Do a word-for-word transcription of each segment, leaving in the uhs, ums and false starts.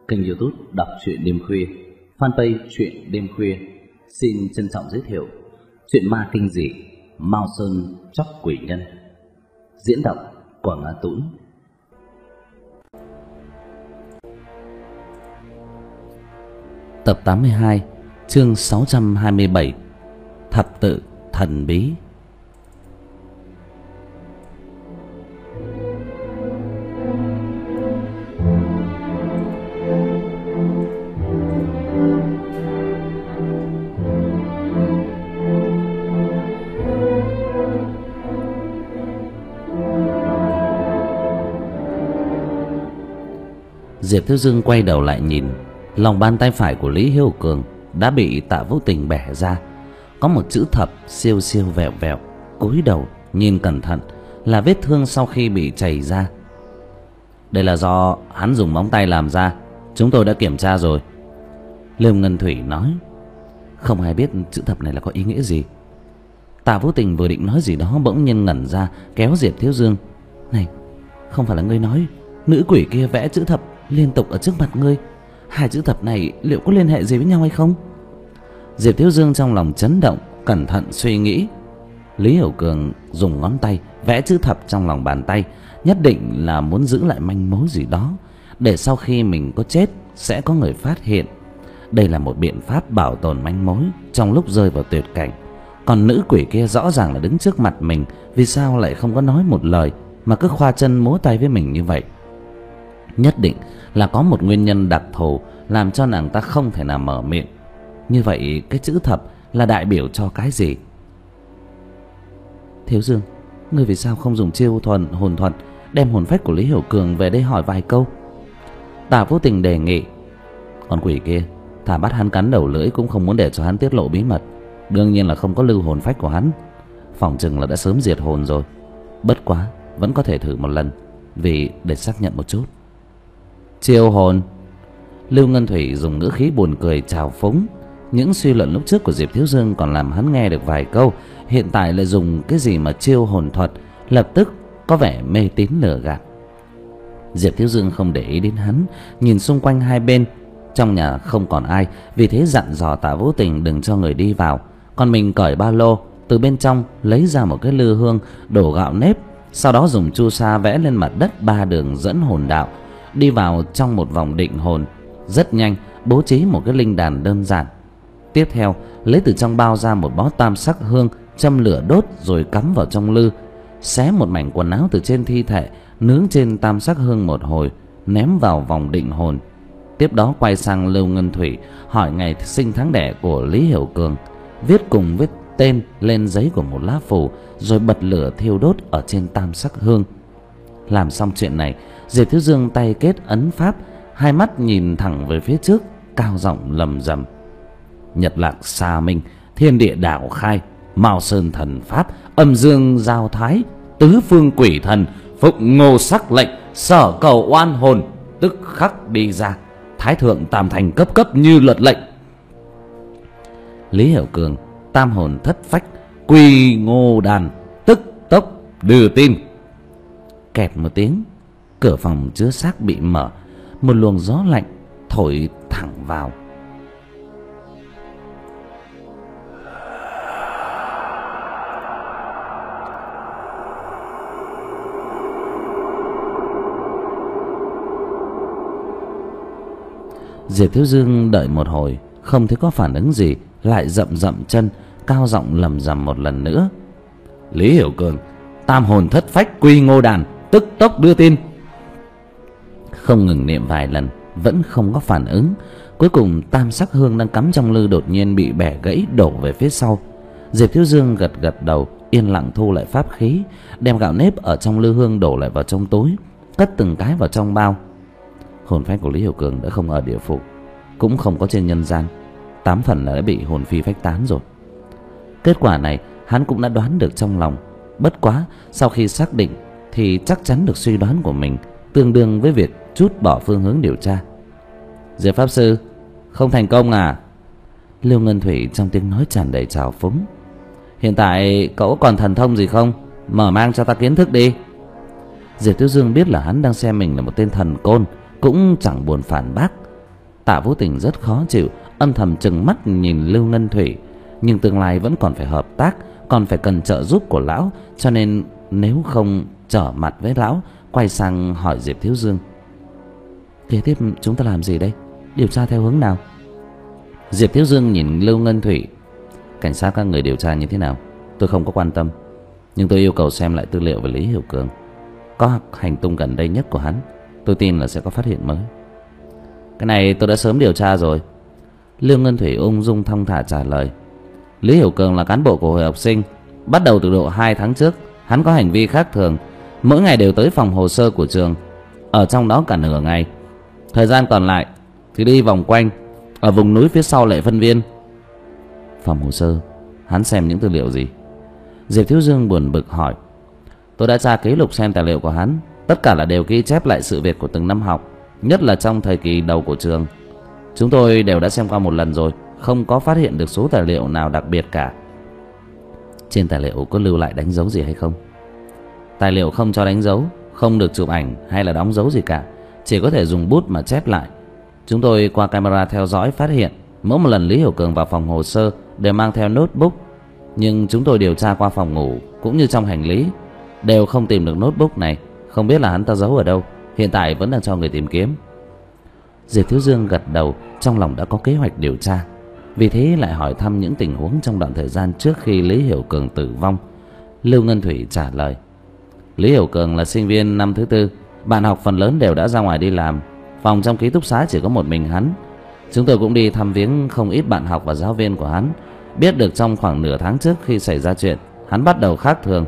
kênh YouTube Đọc truyện đêm khuya, fanpage truyện đêm khuya xin trân trọng giới thiệu truyện ma kinh dị Mao Sơn Chóc Quỷ Nhân, diễn đọc Quảng Á Tũng. Tập tám mươi hai, chương sáu trăm hai mươi bảy, Thập tự thần bí. Diệp Thiếu Dương quay đầu lại nhìn, lòng bàn tay phải của Lý Hiếu Cường đã bị Tạ Vũ Tình bẻ ra, có một chữ thập siêu siêu vẹo vẹo. Cúi đầu nhìn cẩn thận là vết thương sau khi bị chảy ra. Đây là do hắn dùng móng tay làm ra, chúng tôi đã kiểm tra rồi. Liêu Ngân Thủy nói. Không ai biết chữ thập này là có ý nghĩa gì. Tạ Vũ Tình vừa định nói gì đó bỗng nhiên ngẩn ra, kéo Diệp Thiếu Dương. Này, không phải là ngươi nói nữ quỷ kia vẽ chữ thập liên tục ở trước mặt ngươi? Hai chữ thập này liệu có liên hệ gì với nhau hay không? Diệp Thiếu Dương trong lòng chấn động, cẩn thận suy nghĩ. Lý Hiểu Cường dùng ngón tay vẽ chữ thập trong lòng bàn tay, nhất định là muốn giữ lại manh mối gì đó, để sau khi mình có chết sẽ có người phát hiện. Đây là một biện pháp bảo tồn manh mối trong lúc rơi vào tuyệt cảnh. Còn nữ quỷ kia rõ ràng là đứng trước mặt mình, vì sao lại không có nói một lời mà cứ khoa chân múa tay với mình như vậy? Nhất định là có một nguyên nhân đặc thù làm cho nàng ta không thể nào mở miệng. Như vậy cái chữ thập là đại biểu cho cái gì? Thiếu Dương, ngươi vì sao không dùng chiêu thuần hồn thuật đem hồn phách của Lý Hiểu Cường về đây hỏi vài câu? Tạ Vũ Tình đề nghị. Con quỷ kia thà bắt hắn cắn đầu lưỡi cũng không muốn để cho hắn tiết lộ bí mật. Đương nhiên là không có lưu hồn phách của hắn, phỏng chừng là đã sớm diệt hồn rồi. Bất quá vẫn có thể thử một lần, vì để xác nhận một chút. Chiêu hồn? Lưu Ngân Thủy dùng ngữ khí buồn cười trào phúng. Những suy luận lúc trước của Diệp Thiếu Dương còn làm hắn nghe được vài câu, hiện tại lại dùng cái gì mà chiêu hồn thuật, lập tức có vẻ mê tín lừa gạt. Diệp Thiếu Dương không để ý đến hắn, nhìn xung quanh hai bên. Trong nhà không còn ai, vì thế dặn dò Tạ Vũ Tình đừng cho người đi vào. Còn mình cởi ba lô, từ bên trong lấy ra một cái lư hương, đổ gạo nếp, sau đó dùng chu sa vẽ lên mặt đất ba đường dẫn hồn đạo, đi vào trong một vòng định hồn. Rất nhanh bố trí một cái linh đàn đơn giản. Tiếp theo lấy từ trong bao ra một bó tam sắc hương, châm lửa đốt rồi cắm vào trong lư. Xé một mảnh quần áo từ trên thi thể, nướng trên tam sắc hương một hồi, ném vào vòng định hồn. Tiếp đó quay sang Lưu Ngân Thủy hỏi ngày sinh tháng đẻ của Lý Hiểu Cường, viết cùng với tên lên giấy của một lá phù, rồi bật lửa thiêu đốt ở trên tam sắc hương. Làm xong chuyện này, Diệp Thiếu Dương tay kết ấn pháp, hai mắt nhìn thẳng về phía trước, cao giọng lầm rầm. Nhật lạc xa minh, thiên địa đạo khai, Mao Sơn thần pháp, âm dương giao thái, tứ phương quỷ thần, phụng ngô sắc lệnh, sở cầu oan hồn, tức khắc đi ra, thái thượng tam thành cấp cấp như luật lệnh. Lý Hiểu Cường tam hồn thất phách, quy ngô đàn, tức tốc đưa tin. Kẹt một tiếng, cửa phòng chứa xác bị mở, một luồng gió lạnh thổi thẳng vào. Diệp Thiếu Dương đợi một hồi không thấy có phản ứng gì, lại dậm dậm chân, cao giọng lầm rầm một lần nữa. Lý Hiểu Cường tam hồn thất phách, quy ngô đàn, tức tốc đưa tin. Không ngừng niệm vài lần vẫn không có phản ứng. Cuối cùng tam sắc hương đang cắm trong lư đột nhiên bị bẻ gãy, đổ về phía sau. Diệp Thiếu Dương gật gật đầu, yên lặng thu lại pháp khí, đem gạo nếp ở trong lư hương đổ lại vào trong túi, cất từng cái vào trong bao. Hồn phách của Lý Hiểu Cường đã không ở địa phủ, cũng không có trên nhân gian, tám phần là đã bị hồn phi phách tán rồi. Kết quả này hắn cũng đã đoán được trong lòng. Bất quá sau khi xác định thì chắc chắn được suy đoán của mình tương đương với việc trút bỏ phương hướng điều tra. Diệp pháp sư, không thành công à? Lưu Ngân Thủy trong tiếng nói tràn đầy trào phúng. Hiện tại cậu còn thần thông gì không? Mở mang cho ta kiến thức đi. Diệp Thiếu Dương biết là hắn đang xem mình là một tên thần côn, cũng chẳng buồn phản bác. Tạ Vũ Tình rất khó chịu, âm thầm trừng mắt nhìn Lưu Ngân Thủy. Nhưng tương lai vẫn còn phải hợp tác, còn phải cần trợ giúp của lão, cho nên nếu không trở mặt với lão, quay sang hỏi Diệp Thiếu Dương: kế tiếp chúng ta làm gì đây? Điều tra theo hướng nào? Diệp Thiếu Dương nhìn Lưu Ngân Thủy: cảnh sát các người điều tra như thế nào tôi không có quan tâm, nhưng tôi yêu cầu xem lại tư liệu về Lý Hiểu Cường. Có hành tung gần đây nhất của hắn, tôi tin là sẽ có phát hiện mới. Cái này tôi đã sớm điều tra rồi. Lưu Ngân Thủy ung dung thong thả trả lời: Lý Hiểu Cường là cán bộ của hội học sinh. Bắt đầu từ độ hai tháng trước, hắn có hành vi khác thường, mỗi ngày đều tới phòng hồ sơ của trường, ở trong đó cả nửa ngày. Thời gian còn lại thì đi vòng quanh ở vùng núi phía sau Lệ Phân Viên. Phòng hồ sơ, hắn xem những tư liệu gì? Diệp Thiếu Dương buồn bực hỏi: tôi đã tra ký lục xem tài liệu của hắn, tất cả là đều ghi chép lại sự việc của từng năm học, nhất là trong thời kỳ đầu của trường. Chúng tôi đều đã xem qua một lần rồi, không có phát hiện được số tài liệu nào đặc biệt cả. Trên tài liệu có lưu lại đánh dấu gì hay không? Tài liệu không cho đánh dấu, không được chụp ảnh hay là đóng dấu gì cả, chỉ có thể dùng bút mà chép lại. Chúng tôi qua camera theo dõi phát hiện mỗi một lần Lý Hiểu Cường vào phòng hồ sơ đều mang theo notebook, nhưng chúng tôi điều tra qua phòng ngủ cũng như trong hành lý đều không tìm được notebook này. Không biết là hắn ta giấu ở đâu, hiện tại vẫn đang cho người tìm kiếm. Diệp Thiếu Dương gật đầu, trong lòng đã có kế hoạch điều tra, vì thế lại hỏi thăm những tình huống trong đoạn thời gian trước khi Lý Hiểu Cường tử vong. Lưu Ngân Thủy trả lời: Lý Hiểu Cường là sinh viên năm thứ tư, bạn học phần lớn đều đã ra ngoài đi làm, phòng trong ký túc xá chỉ có một mình hắn. Chúng tôi cũng đi thăm viếng không ít bạn học và giáo viên của hắn, biết được trong khoảng nửa tháng trước khi xảy ra chuyện, hắn bắt đầu khác thường.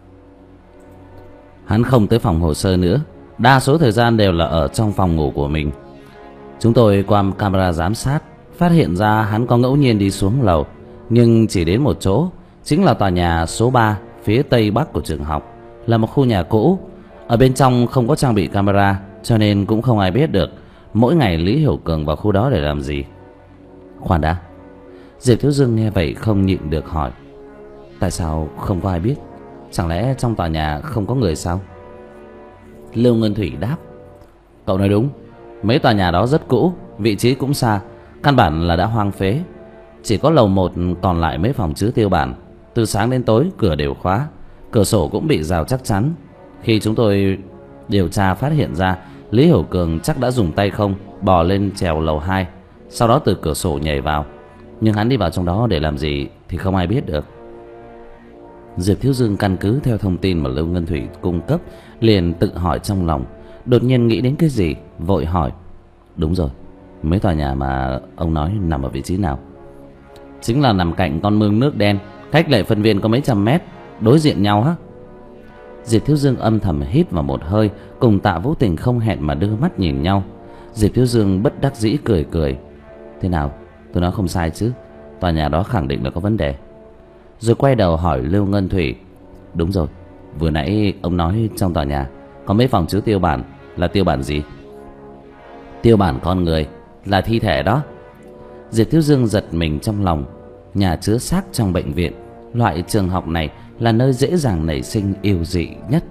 Hắn không tới phòng hồ sơ nữa, đa số thời gian đều là ở trong phòng ngủ của mình. Chúng tôi qua camera giám sát phát hiện ra hắn có ngẫu nhiên đi xuống lầu, nhưng chỉ đến một chỗ, chính là tòa nhà số ba phía tây bắc của trường học, là một khu nhà cũ. Ở bên trong không có trang bị camera, cho nên cũng không ai biết được mỗi ngày Lý Hiểu Cường vào khu đó để làm gì. Khoan đã. Diệp Thiếu Dương nghe vậy không nhịn được hỏi: tại sao không có ai biết? Chẳng lẽ trong tòa nhà không có người sao? Lưu Ngân Thủy đáp: cậu nói đúng, mấy tòa nhà đó rất cũ, vị trí cũng xa, căn bản là đã hoang phế. Chỉ có lầu một còn lại mấy phòng chứa tiêu bản, từ sáng đến tối cửa đều khóa, cửa sổ cũng bị rào chắc chắn. Khi chúng tôi điều tra phát hiện ra Lý Hiểu Cường chắc đã dùng tay không bò lên trèo lầu hai, sau đó từ cửa sổ nhảy vào, nhưng hắn đi vào trong đó để làm gì thì không ai biết được. Diệp Thiếu Dương căn cứ theo thông tin mà Lưu Ngân Thủy cung cấp, liền tự hỏi trong lòng, đột nhiên nghĩ đến cái gì, vội hỏi: đúng rồi, mấy tòa nhà mà ông nói nằm ở vị trí nào? Chính là nằm cạnh con mương nước đen, cách Lệ Phân Viên có mấy trăm mét, đối diện nhau á. Diệp Thiếu Dương âm thầm hít vào một hơi, cùng Tạ Vũ Tình không hẹn mà đưa mắt nhìn nhau. Diệp Thiếu Dương bất đắc dĩ cười cười: thế nào, tôi nói không sai chứ? Tòa nhà đó khẳng định là có vấn đề. Rồi quay đầu hỏi Lưu Ngân Thủy: đúng rồi, vừa nãy ông nói trong tòa nhà có mấy phòng chứa tiêu bản, là tiêu bản gì? Tiêu bản con người, là thi thể đó. Diệp Thiếu Dương giật mình trong lòng. Nhà chứa xác trong bệnh viện, loại trường học này là nơi dễ dàng nảy sinh yêu dị nhất.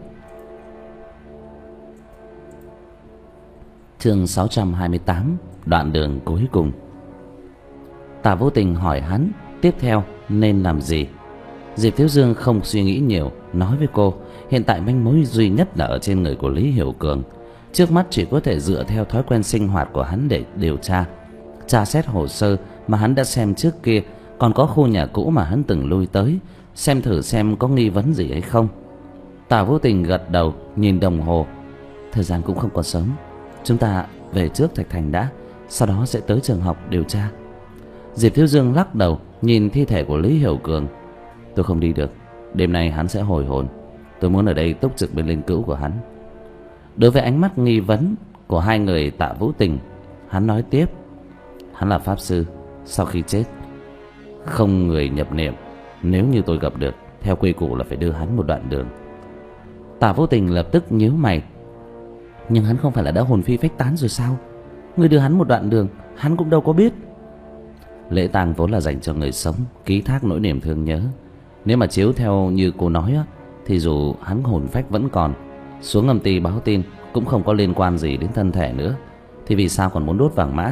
Chương sáu trăm hai mươi tám, đoạn đường cuối cùng. Tạ Vô Tình hỏi hắn tiếp theo nên làm gì. Diệp Thiếu Dương không suy nghĩ nhiều, nói với cô hiện tại manh mối duy nhất là ở trên người của Lý Hiểu Cường. Trước mắt chỉ có thể dựa theo thói quen sinh hoạt của hắn để điều tra, tra xét hồ sơ mà hắn đã xem trước kia, còn có khu nhà cũ mà hắn từng lui tới, xem thử xem có nghi vấn gì hay không. Tạ Vô Tình gật đầu, nhìn đồng hồ: thời gian cũng không còn sớm, chúng ta về trước Thạch Thành đã, sau đó sẽ tới trường học điều tra. Diệp Thiếu Dương lắc đầu, nhìn thi thể của Lý Hiểu Cường: tôi không đi được, đêm nay hắn sẽ hồi hồn, tôi muốn ở đây túc trực bên linh cữu của hắn. Đối với ánh mắt nghi vấn của hai người Tạ Vũ Tình, hắn nói tiếp: hắn là pháp sư, sau khi chết không người nhập niệm, nếu như tôi gặp được, theo quy củ là phải đưa hắn một đoạn đường. Tạ Vũ Tình lập tức nhíu mày: nhưng hắn không phải là đã hồn phi phách tán rồi sao? Người đưa hắn một đoạn đường, hắn cũng đâu có biết. Lễ tang vốn là dành cho người sống, ký thác nỗi niềm thương nhớ. Nếu mà chiếu theo như cô nói á, thì dù hắn hồn phách vẫn còn, xuống âm ty báo tin cũng không có liên quan gì đến thân thể nữa, thì vì sao còn muốn đốt vàng mã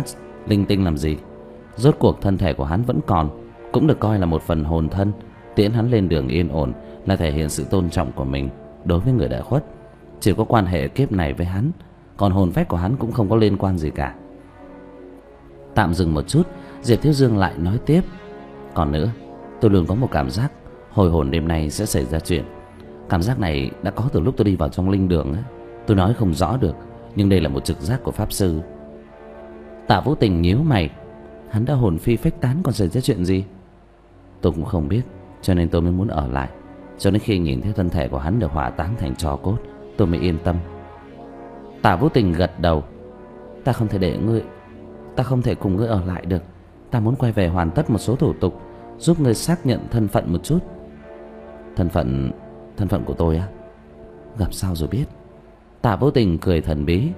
Linh tinh làm gì? Rốt cuộc thân thể của hắn vẫn còn, cũng được coi là một phần hồn thân. Tiễn hắn lên đường yên ổn là thể hiện sự tôn trọng của mình đối với người đã khuất. Chỉ có quan hệ kiếp này với hắn, còn hồn phách của hắn cũng không có liên quan gì cả. Tạm dừng một chút, Diệp Thiếu Dương lại nói tiếp. Còn nữa, tôi luôn có một cảm giác hồi hồn đêm nay sẽ xảy ra chuyện. Cảm giác này đã có từ lúc tôi đi vào trong linh đường ấy. Tôi nói không rõ được, nhưng đây là một trực giác của pháp sư. Tạ Vũ Tình nhíu mày. Hắn đã hồn phi phách tán còn xảy ra chuyện gì? Tôi cũng không biết, cho nên tôi mới muốn ở lại, cho đến khi nhìn thấy thân thể của hắn được hỏa táng thành tro cốt, tôi mới yên tâm. Tạ Vũ Tình gật đầu. Ta không thể để ngươi Ta không thể cùng ngươi ở lại được. Ta muốn quay về hoàn tất một số thủ tục, giúp ngươi xác nhận thân phận một chút. Thân phận... thân phận của tôi á? Gặp sao rồi biết. Tạ Vũ Tình cười thần bí,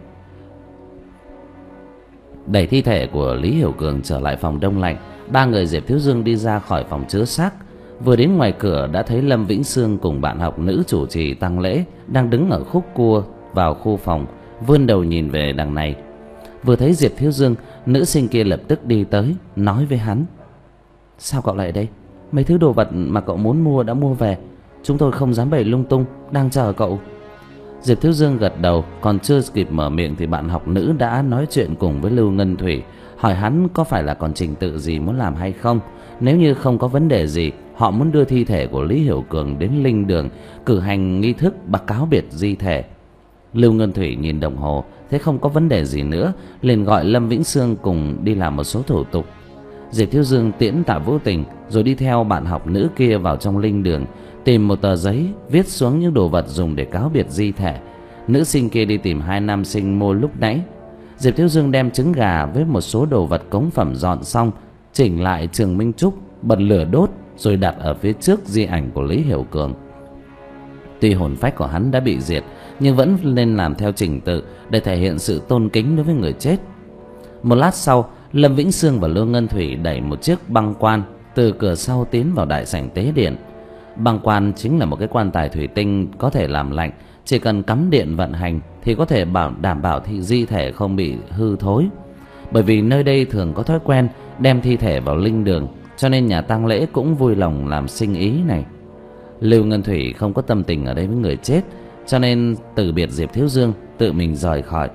đẩy thi thể của Lý Hiểu Cường trở lại phòng đông lạnh. Ba người Diệp Thiếu Dương đi ra khỏi phòng chứa xác. Vừa đến ngoài cửa đã thấy Lâm Vĩnh Sương cùng bạn học nữ chủ trì tang lễ đang đứng ở khúc cua vào khu phòng, vươn đầu nhìn về đằng này. Vừa thấy Diệp Thiếu Dương, nữ sinh kia lập tức đi tới, nói với hắn. Sao cậu lại đây? Mấy thứ đồ vật mà cậu muốn mua đã mua về, chúng tôi không dám bày lung tung, đang chờ cậu. Diệp Thiếu Dương gật đầu, còn chưa kịp mở miệng thì bạn học nữ đã nói chuyện cùng với Lưu Ngân Thủy, hỏi hắn có phải là còn trình tự gì muốn làm hay không. Nếu như không có vấn đề gì, họ muốn đưa thi thể của Lý Hiểu Cường đến linh đường cử hành nghi thức bác cáo biệt di thể. Lưu Ngân Thủy nhìn đồng hồ, thấy không có vấn đề gì nữa, liền gọi Lâm Vĩnh Sương cùng đi làm một số thủ tục. Diệp Thiếu Dương tiễn Tạ Vũ Tình rồi đi theo bạn học nữ kia vào trong linh đường, tìm một tờ giấy viết xuống những đồ vật dùng để cáo biệt di thể. Nữ sinh kia đi tìm hai nam sinh mua lúc nãy. Diệp Thiếu Dương đem trứng gà với một số đồ vật cống phẩm dọn xong, chỉnh lại Trường Minh Trúc, bật lửa đốt rồi đặt ở phía trước di ảnh của Lý Hiểu Cường. Tuy hồn phách của hắn đã bị diệt, nhưng vẫn nên làm theo trình tự để thể hiện sự tôn kính đối với người chết. Một lát sau, Lâm Vĩnh Sương và Lưu Ngân Thủy đẩy một chiếc băng quan từ cửa sau tiến vào đại sảnh tế điện. Băng quan chính là một cái quan tài thủy tinh có thể làm lạnh, chỉ cần cắm điện vận hành thì có thể bảo đảm bảo thì di thể không bị hư thối. Bởi vì nơi đây thường có thói quen đem thi thể vào linh đường, cho nên nhà tang lễ cũng vui lòng làm sinh ý này. Lưu Ngân Thủy không có tâm tình ở đây với người chết, cho nên từ biệt Diệp Thiếu Dương, tự mình rời khỏi.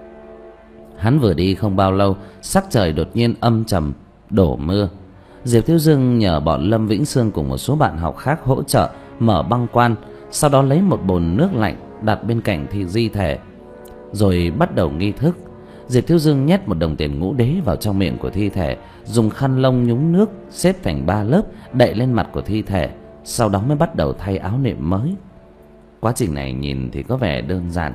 Hắn vừa đi không bao lâu, sắc trời đột nhiên âm trầm, đổ mưa. Diệp Thiếu Dương nhờ bọn Lâm Vĩnh Sương cùng một số bạn học khác hỗ trợ mở băng quan, sau đó lấy một bồn nước lạnh đặt bên cạnh thi di thể, rồi bắt đầu nghi thức. Diệp Thiếu Dương nhét một đồng tiền ngũ đế vào trong miệng của thi thể, dùng khăn lông nhúng nước xếp thành ba lớp đậy lên mặt của thi thể, sau đó mới bắt đầu thay áo nệm mới. Quá trình này nhìn thì có vẻ đơn giản,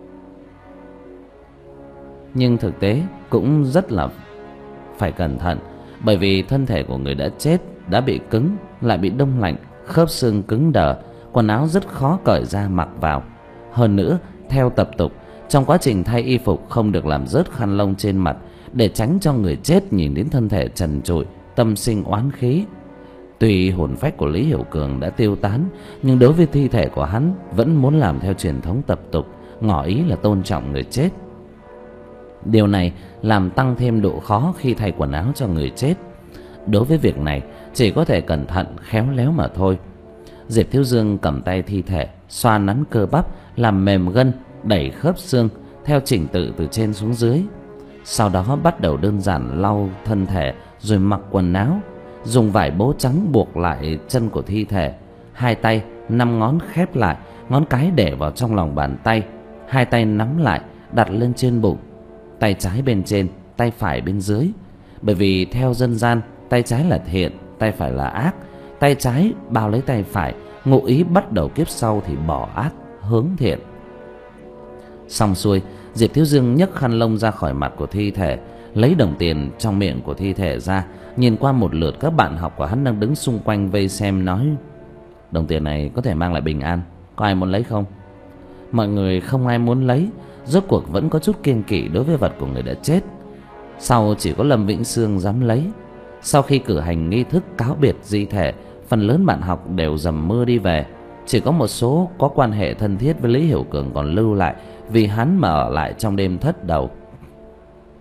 nhưng thực tế cũng rất là phải cẩn thận, bởi vì thân thể của người đã chết đã bị cứng, lại bị đông lạnh, khớp xương cứng đờ, quần áo rất khó cởi ra mặc vào. Hơn nữa, theo tập tục, trong quá trình thay y phục không được làm rớt khăn lông trên mặt, để tránh cho người chết nhìn đến thân thể trần trụi, tâm sinh oán khí. Tuy hồn phách của Lý Hiểu Cường đã tiêu tán, nhưng đối với thi thể của hắn vẫn muốn làm theo truyền thống tập tục, ngỏ ý là tôn trọng người chết. Điều này làm tăng thêm độ khó khi thay quần áo cho người chết. Đối với việc này chỉ có thể cẩn thận khéo léo mà thôi. Diệp Thiếu Dương cầm tay thi thể, xoa nắn cơ bắp, làm mềm gân, đẩy khớp xương theo trình tự từ trên xuống dưới. Sau đó bắt đầu đơn giản lau thân thể, rồi mặc quần áo, dùng vải bố trắng buộc lại chân của thi thể. Hai tay năm ngón khép lại, ngón cái để vào trong lòng bàn tay, hai tay nắm lại đặt lên trên bụng, tay trái bên trên, tay phải bên dưới. Bởi vì theo dân gian, tay trái là thiện, tay phải là ác. Tay trái bao lấy tay phải, ngụ ý bắt đầu kiếp sau thì bỏ ác hướng thiện. Xong xuôi, Diệp Thiếu Dương nhấc khăn lông ra khỏi mặt của thi thể, lấy đồng tiền trong miệng của thi thể ra, nhìn qua một lượt các bạn học của hắn đang đứng xung quanh vây xem, nói: đồng tiền này có thể mang lại bình an, có ai muốn lấy không? Mọi người không ai muốn lấy, rốt cuộc vẫn có chút kiêng kỵ đối với vật của người đã chết. Sau chỉ có Lâm Vĩnh Sương dám lấy. Sau khi cử hành nghi thức cáo biệt di thể, phần lớn bạn học đều dầm mưa đi về. Chỉ có một số có quan hệ thân thiết với Lý Hiểu Cường còn lưu lại, vì hắn mà ở lại trong đêm thất đầu.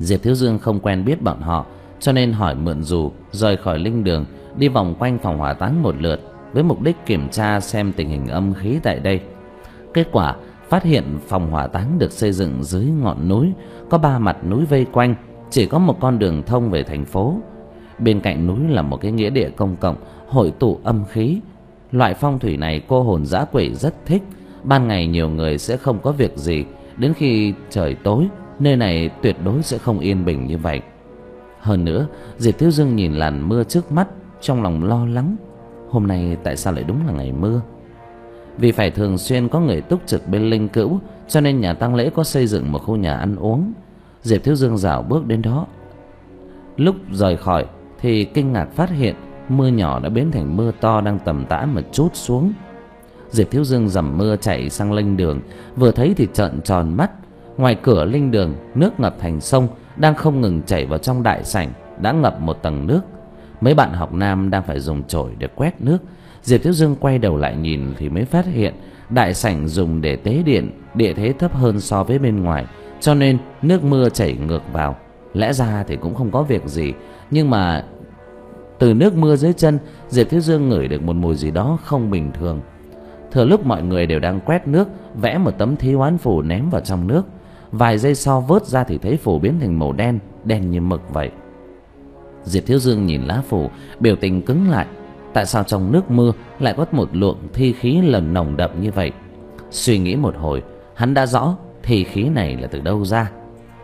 Diệp Thiếu Dương không quen biết bọn họ, cho nên hỏi mượn dù, rời khỏi linh đường, đi vòng quanh phòng hỏa táng một lượt với mục đích kiểm tra xem tình hình âm khí tại đây. Kết quả phát hiện phòng hỏa táng được xây dựng dưới ngọn núi, có ba mặt núi vây quanh, chỉ có một con đường thông về thành phố. Bên cạnh núi là một cái nghĩa địa công cộng hội tụ âm khí. Loại phong thủy này cô hồn dã quỷ rất thích. Ban ngày nhiều người sẽ không có việc gì, đến khi trời tối nơi này tuyệt đối sẽ không yên bình như vậy. Hơn nữa, Diệp Thiếu Dương nhìn làn mưa trước mắt, trong lòng lo lắng. Hôm nay tại sao lại đúng là ngày mưa? Vì phải thường xuyên có người túc trực bên linh cữu, cho nên nhà tang lễ có xây dựng một khu nhà ăn uống. Diệp Thiếu Dương dạo bước đến đó. Lúc rời khỏi thì kinh ngạc phát hiện mưa nhỏ đã biến thành mưa to đang tầm tã mà trút xuống. Diệp Thiếu Dương dầm mưa chạy sang linh đường, vừa thấy thì trợn tròn mắt. Ngoài cửa linh đường, nước ngập thành sông, đang không ngừng chảy vào trong đại sảnh, đã ngập một tầng nước. Mấy bạn học nam đang phải dùng chổi để quét nước. Diệp Thiếu Dương quay đầu lại nhìn thì mới phát hiện đại sảnh dùng để tế điện, địa thế thấp hơn so với bên ngoài, cho nên nước mưa chảy ngược vào. Lẽ ra thì cũng không có việc gì, nhưng mà từ nước mưa dưới chân, Diệp Thiếu Dương ngửi được một mùi gì đó không bình thường. Thừa lúc mọi người đều đang quét nước, vẽ một tấm thí oán phù ném vào trong nước. Vài giây sau vớt ra thì thấy phù biến thành màu đen, đen như mực vậy. Diệp Thiếu Dương nhìn lá phù, biểu tình cứng lại. Tại sao trong nước mưa lại có một luồng thi khí lần nồng đậm như vậy? Suy nghĩ một hồi, hắn đã rõ thi khí này là từ đâu ra.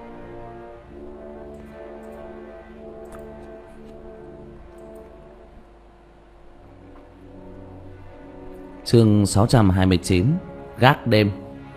Chương sáu trăm hai mươi chín. Gác đêm.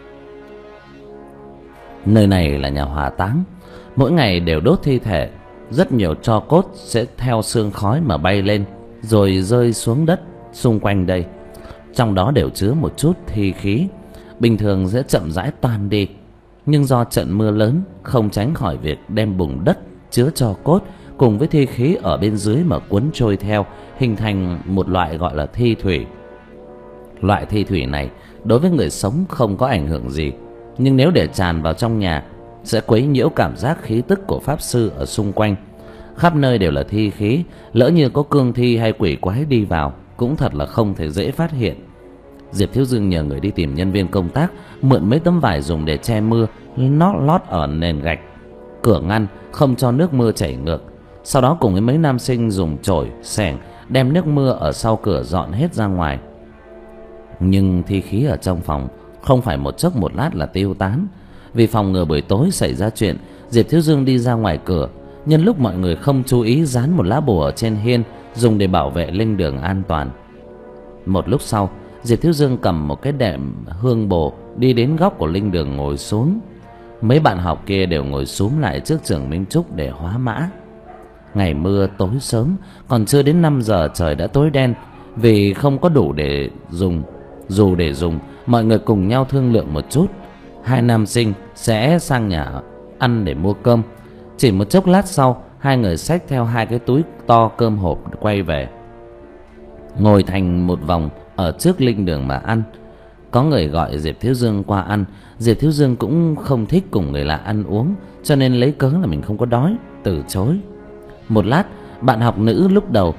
Nơi này là nhà hỏa táng, mỗi ngày đều đốt thi thể. Rất nhiều tro cốt sẽ theo sương khói mà bay lên, rồi rơi xuống đất xung quanh đây. Trong đó đều chứa một chút thi khí, bình thường sẽ chậm rãi tan đi. Nhưng do trận mưa lớn, không tránh khỏi việc đem bùn đất chứa tro cốt cùng với thi khí ở bên dưới mà cuốn trôi theo, hình thành một loại gọi là thi thủy. Loại thi thủy này đối với người sống không có ảnh hưởng gì, nhưng nếu để tràn vào trong nhà sẽ quấy nhiễu cảm giác khí tức của pháp sư ở xung quanh. Khắp nơi đều là thi khí, lỡ như có cương thi hay quỷ quái đi vào cũng thật là không thể dễ phát hiện. Diệp Thiếu Dương nhờ người đi tìm nhân viên công tác, mượn mấy tấm vải dùng để che mưa, nó lót ở nền gạch cửa ngăn, không cho nước mưa chảy ngược. Sau đó cùng với mấy nam sinh dùng chổi, xẻng đem nước mưa ở sau cửa dọn hết ra ngoài. Nhưng thi khí ở trong phòng không phải một chốc một lát là tiêu tán. Vì phòng ngừa buổi tối xảy ra chuyện, Diệp Thiếu Dương đi ra ngoài cửa, nhân lúc mọi người không chú ý dán một lá bùa ở trên hiên, dùng để bảo vệ linh đường an toàn. Một lúc sau, Diệp Thiếu Dương cầm một cái đệm hương bồ đi đến góc của linh đường ngồi xuống. Mấy bạn học kia đều ngồi xúm lại trước Trường Minh Trúc để hóa mã. Ngày mưa tối sớm, còn chưa đến năm giờ trời đã tối đen. Vì không có đủ để dùng dù để dùng, mọi người cùng nhau thương lượng một chút. Hai nam sinh sẽ sang nhà ăn để mua cơm. Chỉ một chốc lát sau, hai người xách theo hai cái túi to cơm hộp quay về, ngồi thành một vòng ở trước linh đường mà ăn. Có người gọi Diệp Thiếu Dương qua ăn. Diệp Thiếu Dương cũng không thích cùng người lạ ăn uống, cho nên lấy cớ là mình không có đói, từ chối. Một lát, bạn học nữ lúc đầu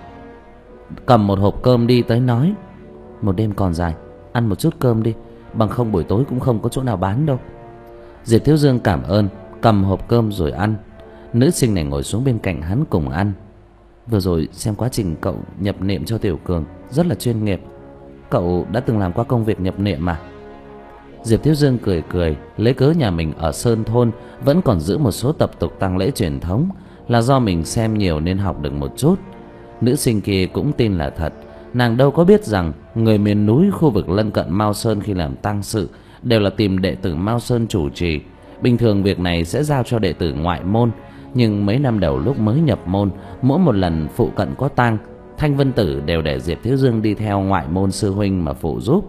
cầm một hộp cơm đi tới nói: một đêm còn dài, ăn một chút cơm đi, bằng không buổi tối cũng không có chỗ nào bán đâu. Diệp Thiếu Dương cảm ơn, cầm hộp cơm rồi ăn. Nữ sinh này ngồi xuống bên cạnh hắn cùng ăn. Vừa rồi xem quá trình cậu nhập niệm cho Tiểu Cường rất là chuyên nghiệp. Cậu đã từng làm qua công việc nhập niệm mà. Diệp Thiếu Dương cười cười, lấy cớ nhà mình ở Sơn Thôn vẫn còn giữ một số tập tục tang lễ truyền thống, là do mình xem nhiều nên học được một chút. Nữ sinh kia cũng tin là thật. Nàng đâu có biết rằng người miền núi khu vực lân cận Mao Sơn khi làm tang sự đều là tìm đệ tử Mao Sơn chủ trì. Bình thường việc này sẽ giao cho đệ tử ngoại môn, nhưng mấy năm đầu lúc mới nhập môn, mỗi một lần phụ cận có tang, Thanh Vân Tử đều để Diệp Thiếu Dương đi theo ngoại môn sư huynh mà phụ giúp.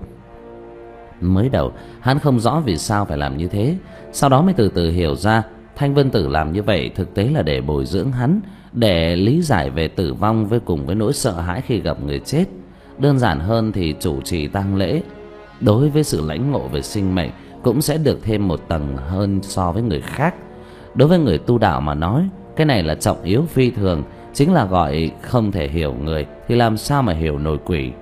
Mới đầu hắn không rõ vì sao phải làm như thế, sau đó mới từ từ hiểu ra Thanh Vân Tử làm như vậy thực tế là để bồi dưỡng hắn, để lý giải về tử vong với cùng với nỗi sợ hãi khi gặp người chết. Đơn giản hơn thì chủ trì tang lễ đối với sự lãnh ngộ về sinh mệnh cũng sẽ được thêm một tầng hơn so với người khác. Đối với người tu đạo mà nói, cái này là trọng yếu phi thường, chính là gọi không thể hiểu người thì làm sao mà hiểu nổi quỷ.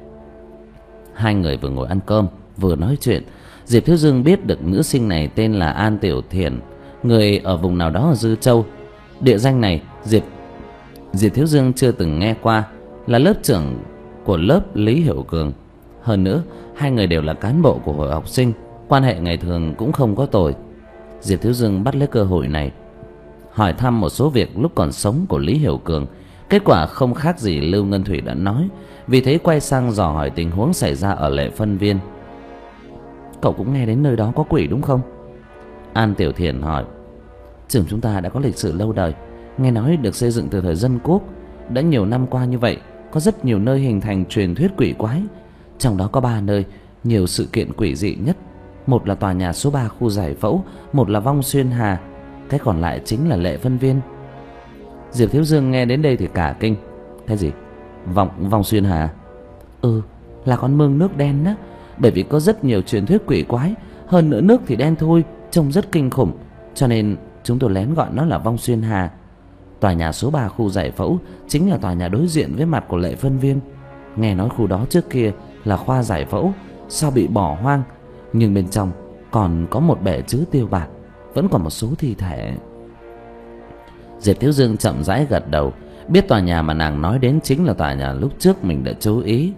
Hai người vừa ngồi ăn cơm vừa nói chuyện. Diệp Thiếu Dương biết được nữ sinh này tên là An Tiểu Thiền, người ở vùng nào đó ở Dư Châu. Địa danh này Diệp Diệp Thiếu Dương chưa từng nghe qua, là lớp trưởng của lớp Lý Hiểu Cường. Hơn nữa, hai người đều là cán bộ của hội học sinh, quan hệ ngày thường cũng không có tồi. Diệp Thiếu Dương bắt lấy cơ hội này hỏi thăm một số việc lúc còn sống của Lý Hiểu Cường. Kết quả không khác gì Lưu Ngân Thủy đã nói, vì thế quay sang dò hỏi tình huống xảy ra ở Lệ Phân Viên. Cậu cũng nghe đến nơi đó có quỷ đúng không? An Tiểu Thiền hỏi. Trường chúng ta đã có lịch sử lâu đời, nghe nói được xây dựng từ thời Dân Quốc. Đã nhiều năm qua như vậy, có rất nhiều nơi hình thành truyền thuyết quỷ quái. Trong đó có ba nơi nhiều sự kiện quỷ dị nhất. Một là tòa nhà số ba khu Giải Phẫu, một là Vong Xuyên Hà, cái còn lại chính là Lệ Phân Viên. Diệp Thiếu Dương nghe đến đây thì cả kinh. Cái gì? Vong, Vong Xuyên Hà? Ừ, là con mương nước đen á. Bởi vì có rất nhiều truyền thuyết quỷ quái, hơn nữa nước thì đen thui, trông rất kinh khủng, cho nên chúng tôi lén gọi nó là Vong Xuyên Hà. Tòa nhà số ba khu Giải Phẫu chính là tòa nhà đối diện với mặt của Lệ Phân Viên. Nghe nói khu đó trước kia là khoa giải phẫu, sau bị bỏ hoang, nhưng bên trong còn có một bể chứa tiêu bạc, vẫn còn một số thi thể. Diệp Thiếu Dương chậm rãi gật đầu, biết tòa nhà mà nàng nói đến chính là tòa nhà lúc trước mình đã chú ý.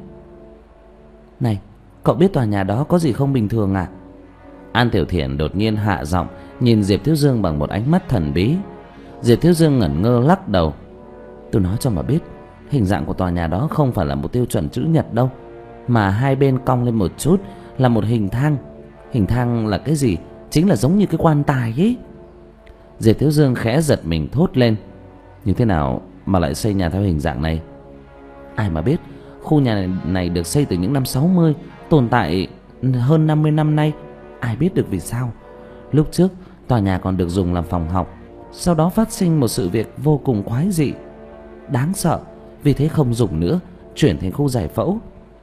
Này, cậu biết tòa nhà đó có gì không bình thường à? An Tiểu Thiền đột nhiên hạ giọng, nhìn Diệp Thiếu Dương bằng một ánh mắt thần bí. Diệp Thiếu Dương ngẩn ngơ lắc đầu. Tôi nói cho mà biết, hình dạng của tòa nhà đó không phải là một tiêu chuẩn chữ nhật đâu, mà hai bên cong lên một chút là một hình thang. Hình thang là cái gì? Chính là giống như cái quan tài ấy. Diệp Thiếu Dương khẽ giật mình thốt lên. Như thế nào mà lại xây nhà theo hình dạng này? Ai mà biết, khu nhà này, này được xây từ những năm sáu mươi, tồn tại hơn năm mươi năm nay. Ai biết được vì sao. Lúc trước tòa nhà còn được dùng làm phòng học, sau đó phát sinh một sự việc vô cùng quái dị, đáng sợ, vì thế không dùng nữa, chuyển thành khu giải phẫu.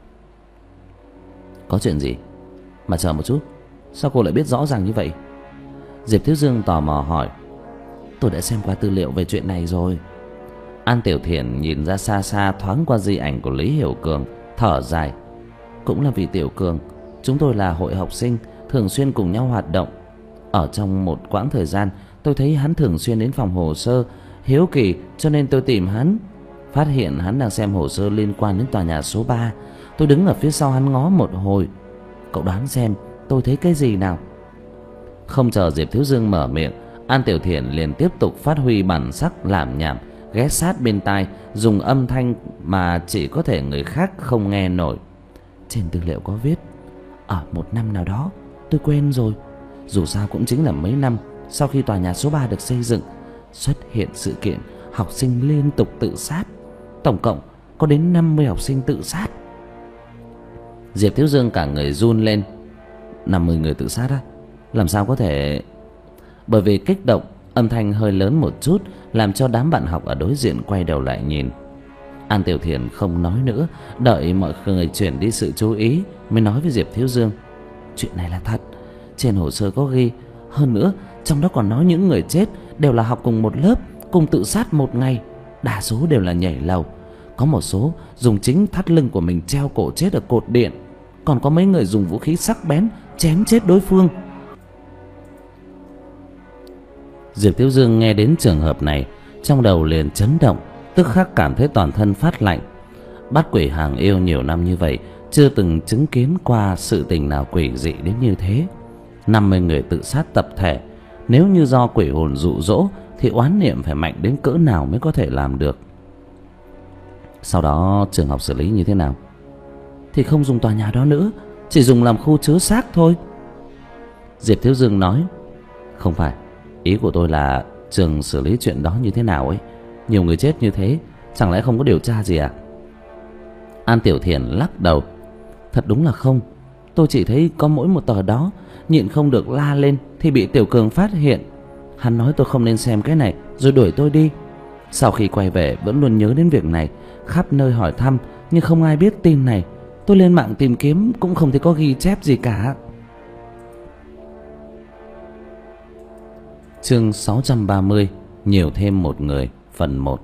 Có chuyện gì? Mà chờ một chút, sao cô lại biết rõ ràng như vậy? Diệp Thiếu Dương tò mò hỏi. Tôi đã xem qua tư liệu về chuyện này rồi. An Tiểu Thiền nhìn ra xa xa thoáng qua di ảnh của Lý Hiểu Cường, thở dài. Cũng là vì Tiểu Cường, chúng tôi là hội học sinh, thường xuyên cùng nhau hoạt động. Ở trong một quãng thời gian, tôi thấy hắn thường xuyên đến phòng hồ sơ, hiếu kỳ cho nên tôi tìm hắn. Phát hiện hắn đang xem hồ sơ liên quan đến tòa nhà số ba. Tôi đứng ở phía sau hắn ngó một hồi. Cậu đoán xem tôi thấy cái gì nào? Không chờ Diệp Thiếu Dương mở miệng, An Tiểu Thiền liền tiếp tục phát huy bản sắc làm nhảm, ghé sát bên tai, dùng âm thanh mà chỉ có thể người khác không nghe nổi. Trên tư liệu có viết, ở một năm nào đó, tôi quên rồi, dù sao cũng chính là mấy năm sau khi tòa nhà số ba được xây dựng, xuất hiện sự kiện học sinh liên tục tự sát. Tổng cộng có đến năm mươi học sinh tự sát. Diệp Thiếu Dương cả người run lên. Năm mươi người tự sát á? Làm sao có thể? Bởi vì kích động, âm thanh hơi lớn một chút, làm cho đám bạn học ở đối diện quay đầu lại nhìn. An Tiểu Thiền không nói nữa, đợi mọi người chuyển đi sự chú ý mới nói với Diệp Thiếu Dương. Chuyện này là thật, trên hồ sơ có ghi. Hơn nữa, trong đó còn nói những người chết đều là học cùng một lớp, cùng tự sát một ngày. Đa số đều là nhảy lầu. Có một số dùng chính thắt lưng của mình treo cổ chết ở cột điện. Còn có mấy người dùng vũ khí sắc bén chém chết đối phương. Diệp Thiếu Dương nghe đến trường hợp này, trong đầu liền chấn động, tức khắc cảm thấy toàn thân phát lạnh. Bắt quỷ hàng yêu nhiều năm như vậy, chưa từng chứng kiến qua sự tình nào quỷ dị đến như thế. Năm mươi người tự sát tập thể, nếu như do quỷ hồn dụ dỗ thì oán niệm phải mạnh đến cỡ nào mới có thể làm được. Sau đó trường học xử lý như thế nào? Thì không dùng tòa nhà đó nữa, chỉ dùng làm khu chứa xác thôi. Diệp Thiếu Dương nói. Không phải, ý của tôi là trường xử lý chuyện đó như thế nào ấy. Nhiều người chết như thế, chẳng lẽ không có điều tra gì à? An Tiểu Thiền lắc đầu. Thật đúng là không. Tôi chỉ thấy có mỗi một tờ đó, nhịn không được la lên thì bị Tiểu Cường phát hiện. Hắn nói tôi không nên xem cái này, rồi đuổi tôi đi. Sau khi quay về vẫn luôn nhớ đến việc này, khắp nơi hỏi thăm nhưng không ai biết tin này. Tôi lên mạng tìm kiếm cũng không thấy có ghi chép gì cả. Chương sáu trăm ba mươi, nhiều thêm một người, phần một.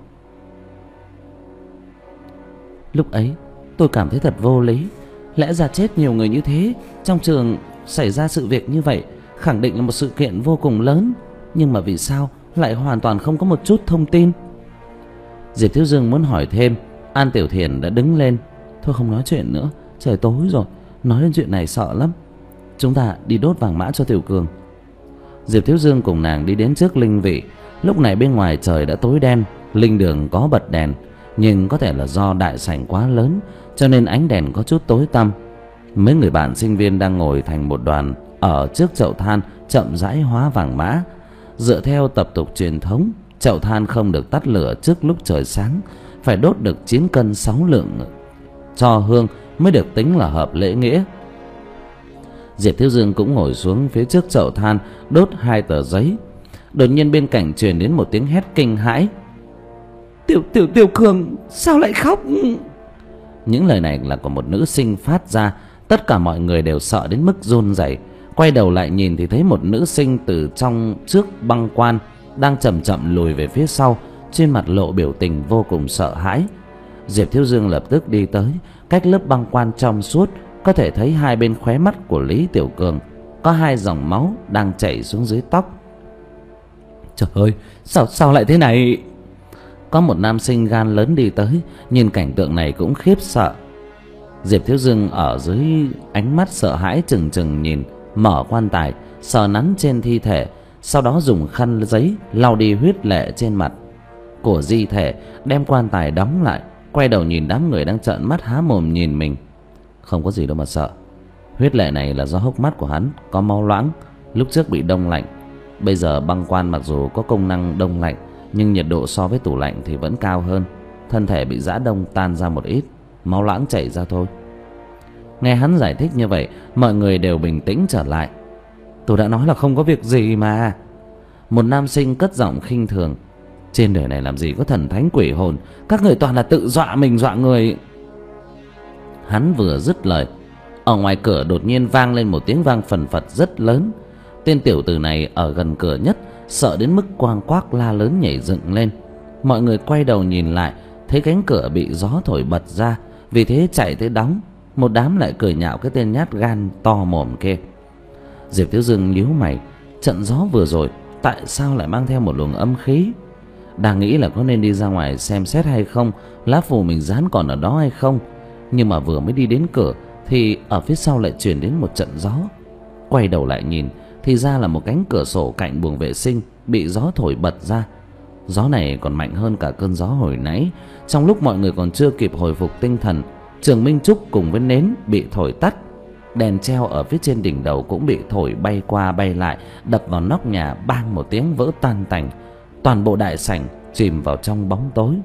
Lúc ấy tôi cảm thấy thật vô lý. Lẽ ra chết nhiều người như thế, trong trường xảy ra sự việc như vậy, khẳng định là một sự kiện vô cùng lớn. Nhưng mà vì sao lại hoàn toàn không có một chút thông tin? Diệp Thiếu Dương muốn hỏi thêm, An Tiểu Thiền đã đứng lên. Thôi không nói chuyện nữa, trời tối rồi, nói đến chuyện này sợ lắm. Chúng ta đi đốt vàng mã cho Tiểu Cường. Diệp Thiếu Dương cùng nàng đi đến trước linh vị. Lúc này bên ngoài trời đã tối đen, linh đường có bật đèn, nhưng có thể là do đại sảnh quá lớn cho nên ánh đèn có chút tối tăm. Mấy người bạn sinh viên đang ngồi thành một đoàn ở trước chậu than chậm rãi hóa vàng mã. Dựa theo tập tục truyền thống, chậu than không được tắt lửa trước lúc trời sáng, phải đốt được chín cân sáu lượng cho hương mới được tính là hợp lễ nghĩa. Diệp Thiếu Dương cũng ngồi xuống phía trước chậu than đốt hai tờ giấy. Đột nhiên bên cạnh truyền đến một tiếng hét kinh hãi. Tiểu Tiểu Tiểu Cường sao lại khóc? Những lời này là của một nữ sinh phát ra. Tất cả mọi người đều sợ đến mức run rẩy. Quay đầu lại nhìn thì thấy một nữ sinh từ trong trước băng quan đang chậm chậm lùi về phía sau, trên mặt lộ biểu tình vô cùng sợ hãi. Diệp Thiếu Dương lập tức đi tới, cách lớp băng quan trong suốt có thể thấy hai bên khóe mắt của Lý Tiểu Cường có hai dòng máu đang chảy xuống dưới tóc. Trời ơi, sao sao lại thế này? Có một nam sinh gan lớn đi tới, nhìn cảnh tượng này cũng khiếp sợ. Diệp Thiếu Dương ở dưới ánh mắt sợ hãi trừng trừng nhìn, mở quan tài sờ nắn trên thi thể, sau đó dùng khăn giấy lau đi huyết lệ trên mặt của di thể, đem quan tài đóng lại, quay đầu nhìn đám người đang trợn mắt há mồm nhìn mình. Không có gì đâu mà sợ. Huyết lệ này là do hốc mắt của hắn có máu loãng, lúc trước bị đông lạnh. Bây giờ băng quan mặc dù có công năng đông lạnh, nhưng nhiệt độ so với tủ lạnh thì vẫn cao hơn. Thân thể bị giã đông tan ra một ít, máu loãng chảy ra thôi. Nghe hắn giải thích như vậy, mọi người đều bình tĩnh trở lại. Tôi đã nói là không có việc gì mà. Một nam sinh cất giọng khinh thường. Trên đời này làm gì có thần thánh quỷ hồn, các người toàn là tự dọa mình dọa người. Hắn vừa dứt lời, ở ngoài cửa đột nhiên vang lên một tiếng vang phần phật rất lớn. Tên tiểu tử này ở gần cửa nhất, sợ đến mức quang quác la lớn nhảy dựng lên. Mọi người quay đầu nhìn lại, thấy cánh cửa bị gió thổi bật ra, vì thế chạy tới đóng. Một đám lại cười nhạo cái tên nhát gan to mồm kia. Diệp Thiếu Dương nhíu mày, trận gió vừa rồi tại sao lại mang theo một luồng âm khí? Đang nghĩ là có nên đi ra ngoài xem xét hay không, lá phù mình dán còn ở đó hay không. Nhưng mà vừa mới đi đến cửa thì ở phía sau lại truyền đến một trận gió. Quay đầu lại nhìn thì ra là một cánh cửa sổ cạnh buồng vệ sinh bị gió thổi bật ra. Gió này còn mạnh hơn cả cơn gió hồi nãy. Trong lúc mọi người còn chưa kịp hồi phục tinh thần, Trường Minh Trúc cùng với nến bị thổi tắt. Đèn treo ở phía trên đỉnh đầu cũng bị thổi bay qua bay lại, đập vào nóc nhà bang một tiếng vỡ tan tành. Toàn bộ đại sảnh chìm vào trong bóng tối.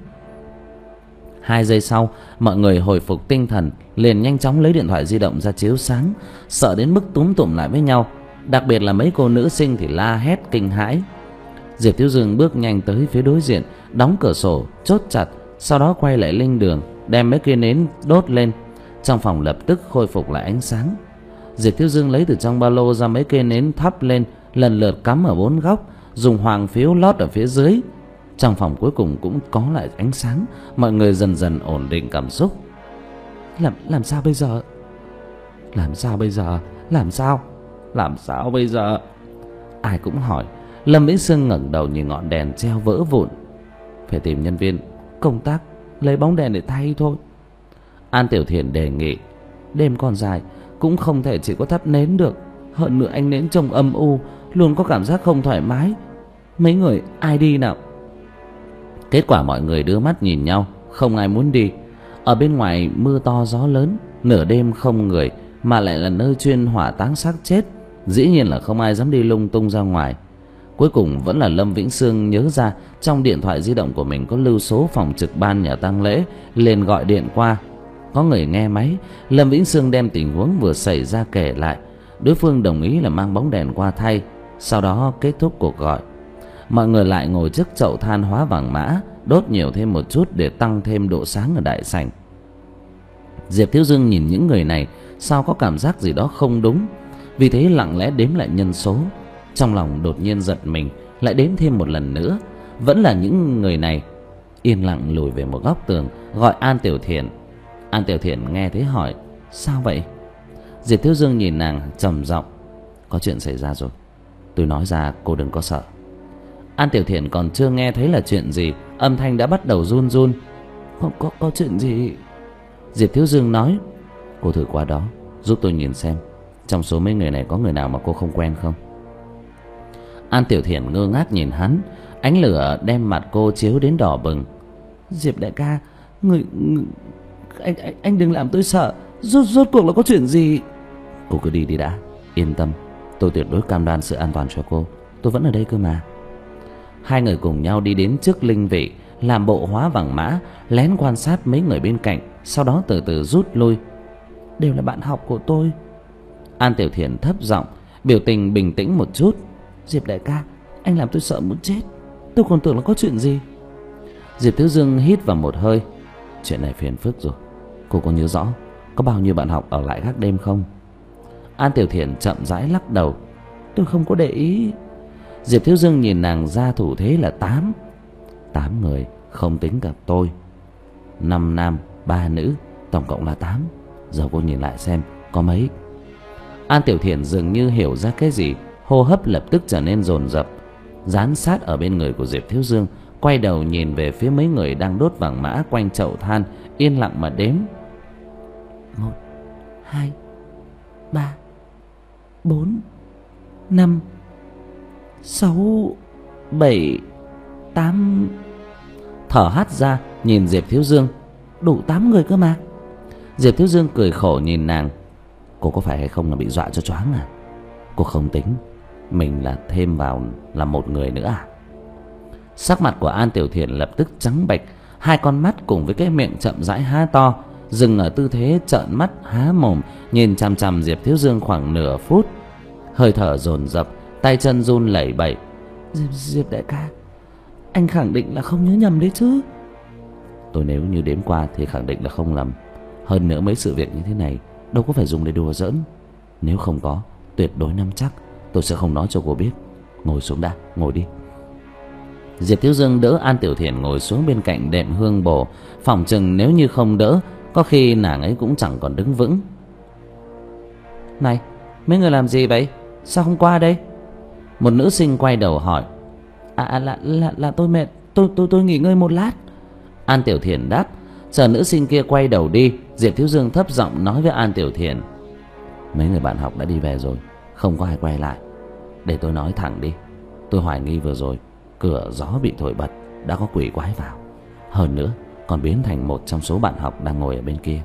Hai giây sau, mọi người hồi phục tinh thần, liền nhanh chóng lấy điện thoại di động ra chiếu sáng, sợ đến mức túm tụm lại với nhau. Đặc biệt là mấy cô nữ sinh thì la hét kinh hãi. Diệp Thiếu Dương bước nhanh tới phía đối diện, đóng cửa sổ, chốt chặt, sau đó quay lại linh đường, đem mấy cây nến đốt lên. Trong phòng lập tức khôi phục lại ánh sáng. Diệp Thiếu Dương lấy từ trong ba lô ra mấy cây nến thắp lên, lần lượt cắm ở bốn góc, dùng hoàng phiếu lót ở phía dưới. Trong phòng cuối cùng cũng có lại ánh sáng, mọi người dần dần ổn định cảm xúc. Làm làm sao bây giờ? Làm sao bây giờ? Làm sao? Làm sao bây giờ? Ai cũng hỏi. Lâm Vĩnh Sương ngẩng đầu nhìn ngọn đèn treo vỡ vụn. Phải tìm nhân viên công tác lấy bóng đèn để thay thôi. An Tiểu Thiền đề nghị. Đêm còn dài, cũng không thể chỉ có thắp nến được. Hơn nữa anh nến trông âm u, luôn có cảm giác không thoải mái. Mấy người ai đi nào? Kết quả mọi người đưa mắt nhìn nhau, không ai muốn đi. Ở bên ngoài mưa to gió lớn, nửa đêm không người, mà lại là nơi chuyên hỏa táng xác chết, dĩ nhiên là không ai dám đi lung tung ra ngoài. Cuối cùng vẫn là Lâm Vĩnh Sương nhớ ra trong điện thoại di động của mình có lưu số phòng trực ban nhà tang lễ, liền gọi điện qua. Có người nghe máy, Lâm Vĩnh Sương đem tình huống vừa xảy ra kể lại. Đối phương đồng ý là mang bóng đèn qua thay. Sau đó kết thúc cuộc gọi. Mọi người lại ngồi trước chậu than hóa vàng mã, đốt nhiều thêm một chút để tăng thêm độ sáng ở đại sảnh. Diệp Thiếu Dương nhìn những người này, sao có cảm giác gì đó không đúng, vì thế lặng lẽ đếm lại nhân số. Trong lòng đột nhiên giật mình, lại đến thêm một lần nữa. Vẫn là những người này. Yên lặng lùi về một góc tường, gọi An Tiểu Thiện. An Tiểu Thiện nghe thấy hỏi: sao vậy? Diệp Thiếu Dương nhìn nàng trầm giọng: có chuyện xảy ra rồi, tôi nói ra cô đừng có sợ. An Tiểu Thiện còn chưa nghe thấy là chuyện gì, âm thanh đã bắt đầu run run. Có, có, có chuyện gì? Diệp Thiếu Dương nói: cô thử qua đó giúp tôi nhìn xem, trong số mấy người này có người nào mà cô không quen không? An Tiểu Thiện ngơ ngác nhìn hắn, ánh lửa đem mặt cô chiếu đến đỏ bừng. Diệp đại ca, người, người anh, anh anh đừng làm tôi sợ. Rốt rốt cuộc là có chuyện gì? Cô cứ đi đi đã, yên tâm, tôi tuyệt đối cam đoan sự an toàn cho cô. Tôi vẫn ở đây cơ mà. Hai người cùng nhau đi đến trước linh vị, làm bộ hóa vàng mã, lén quan sát mấy người bên cạnh, sau đó từ từ rút lui. Đều là bạn học của tôi. An Tiểu Thiện thấp giọng, biểu tình bình tĩnh một chút. Diệp đại ca, anh làm tôi sợ muốn chết. Tôi còn tưởng là có chuyện gì. Diệp Thiếu Dương hít vào một hơi. Chuyện này phiền phức rồi. Cô có nhớ rõ có bao nhiêu bạn học ở lại gác đêm không? An Tiểu Thiện chậm rãi lắc đầu. Tôi không có để ý. Diệp Thiếu Dương nhìn nàng ra thủ thế là tám. Tám người không tính cả tôi. Năm nam ba nữ, tổng cộng là tám. Giờ cô nhìn lại xem có mấy. An Tiểu Thiện dường như hiểu ra cái gì, hô hấp lập tức trở nên dồn dập, dán sát ở bên người của Diệp Thiếu Dương, quay đầu nhìn về phía mấy người đang đốt vàng mã quanh chậu than, yên lặng mà đếm. Một, hai, ba, bốn, năm, sáu, bảy, tám. Thở hắt ra nhìn Diệp Thiếu Dương. Đủ tám người cơ mà. Diệp Thiếu Dương cười khổ nhìn nàng. Cô có phải hay không là bị dọa cho choáng à? Cô không tính mình là thêm vào là một người nữa à? Sắc mặt của An Tiểu Thiện lập tức trắng bệch, hai con mắt cùng với cái miệng chậm rãi há to, dừng ở tư thế trợn mắt há mồm nhìn chằm chằm Diệp Thiếu Dương khoảng nửa phút. Hơi thở dồn dập, tay chân run lẩy bẩy. Diệp, Diệp đại ca, anh khẳng định là không nhớ nhầm đấy chứ? Tôi nếu như đếm qua thì khẳng định là không lầm. Hơn nữa mấy sự việc như thế này đâu có phải dùng để đùa giỡn. Nếu không có, tuyệt đối nắm chắc tôi sẽ không nói cho cô biết. Ngồi xuống đã, ngồi đi. Diệp Thiếu Dương đỡ An Tiểu Thiện ngồi xuống bên cạnh đệm hương bồ. Phỏng chừng nếu như không đỡ, có khi nàng ấy cũng chẳng còn đứng vững. Này, mấy người làm gì vậy? Sao không qua đây? Một nữ sinh quay đầu hỏi. À là là là tôi mệt, tôi tôi tôi nghỉ ngơi một lát. An Tiểu Thiện đáp. Chờ nữ sinh kia quay đầu đi, Diệp Thiếu Dương thấp giọng nói với An Tiểu Thiện. Mấy người bạn học đã đi về rồi, không có ai quay lại. Để tôi nói thẳng đi, tôi hoài nghi vừa rồi cửa gió bị thổi bật, đã có quỷ quái vào. Hơn nữa còn biến thành một trong số bạn học đang ngồi ở bên kia.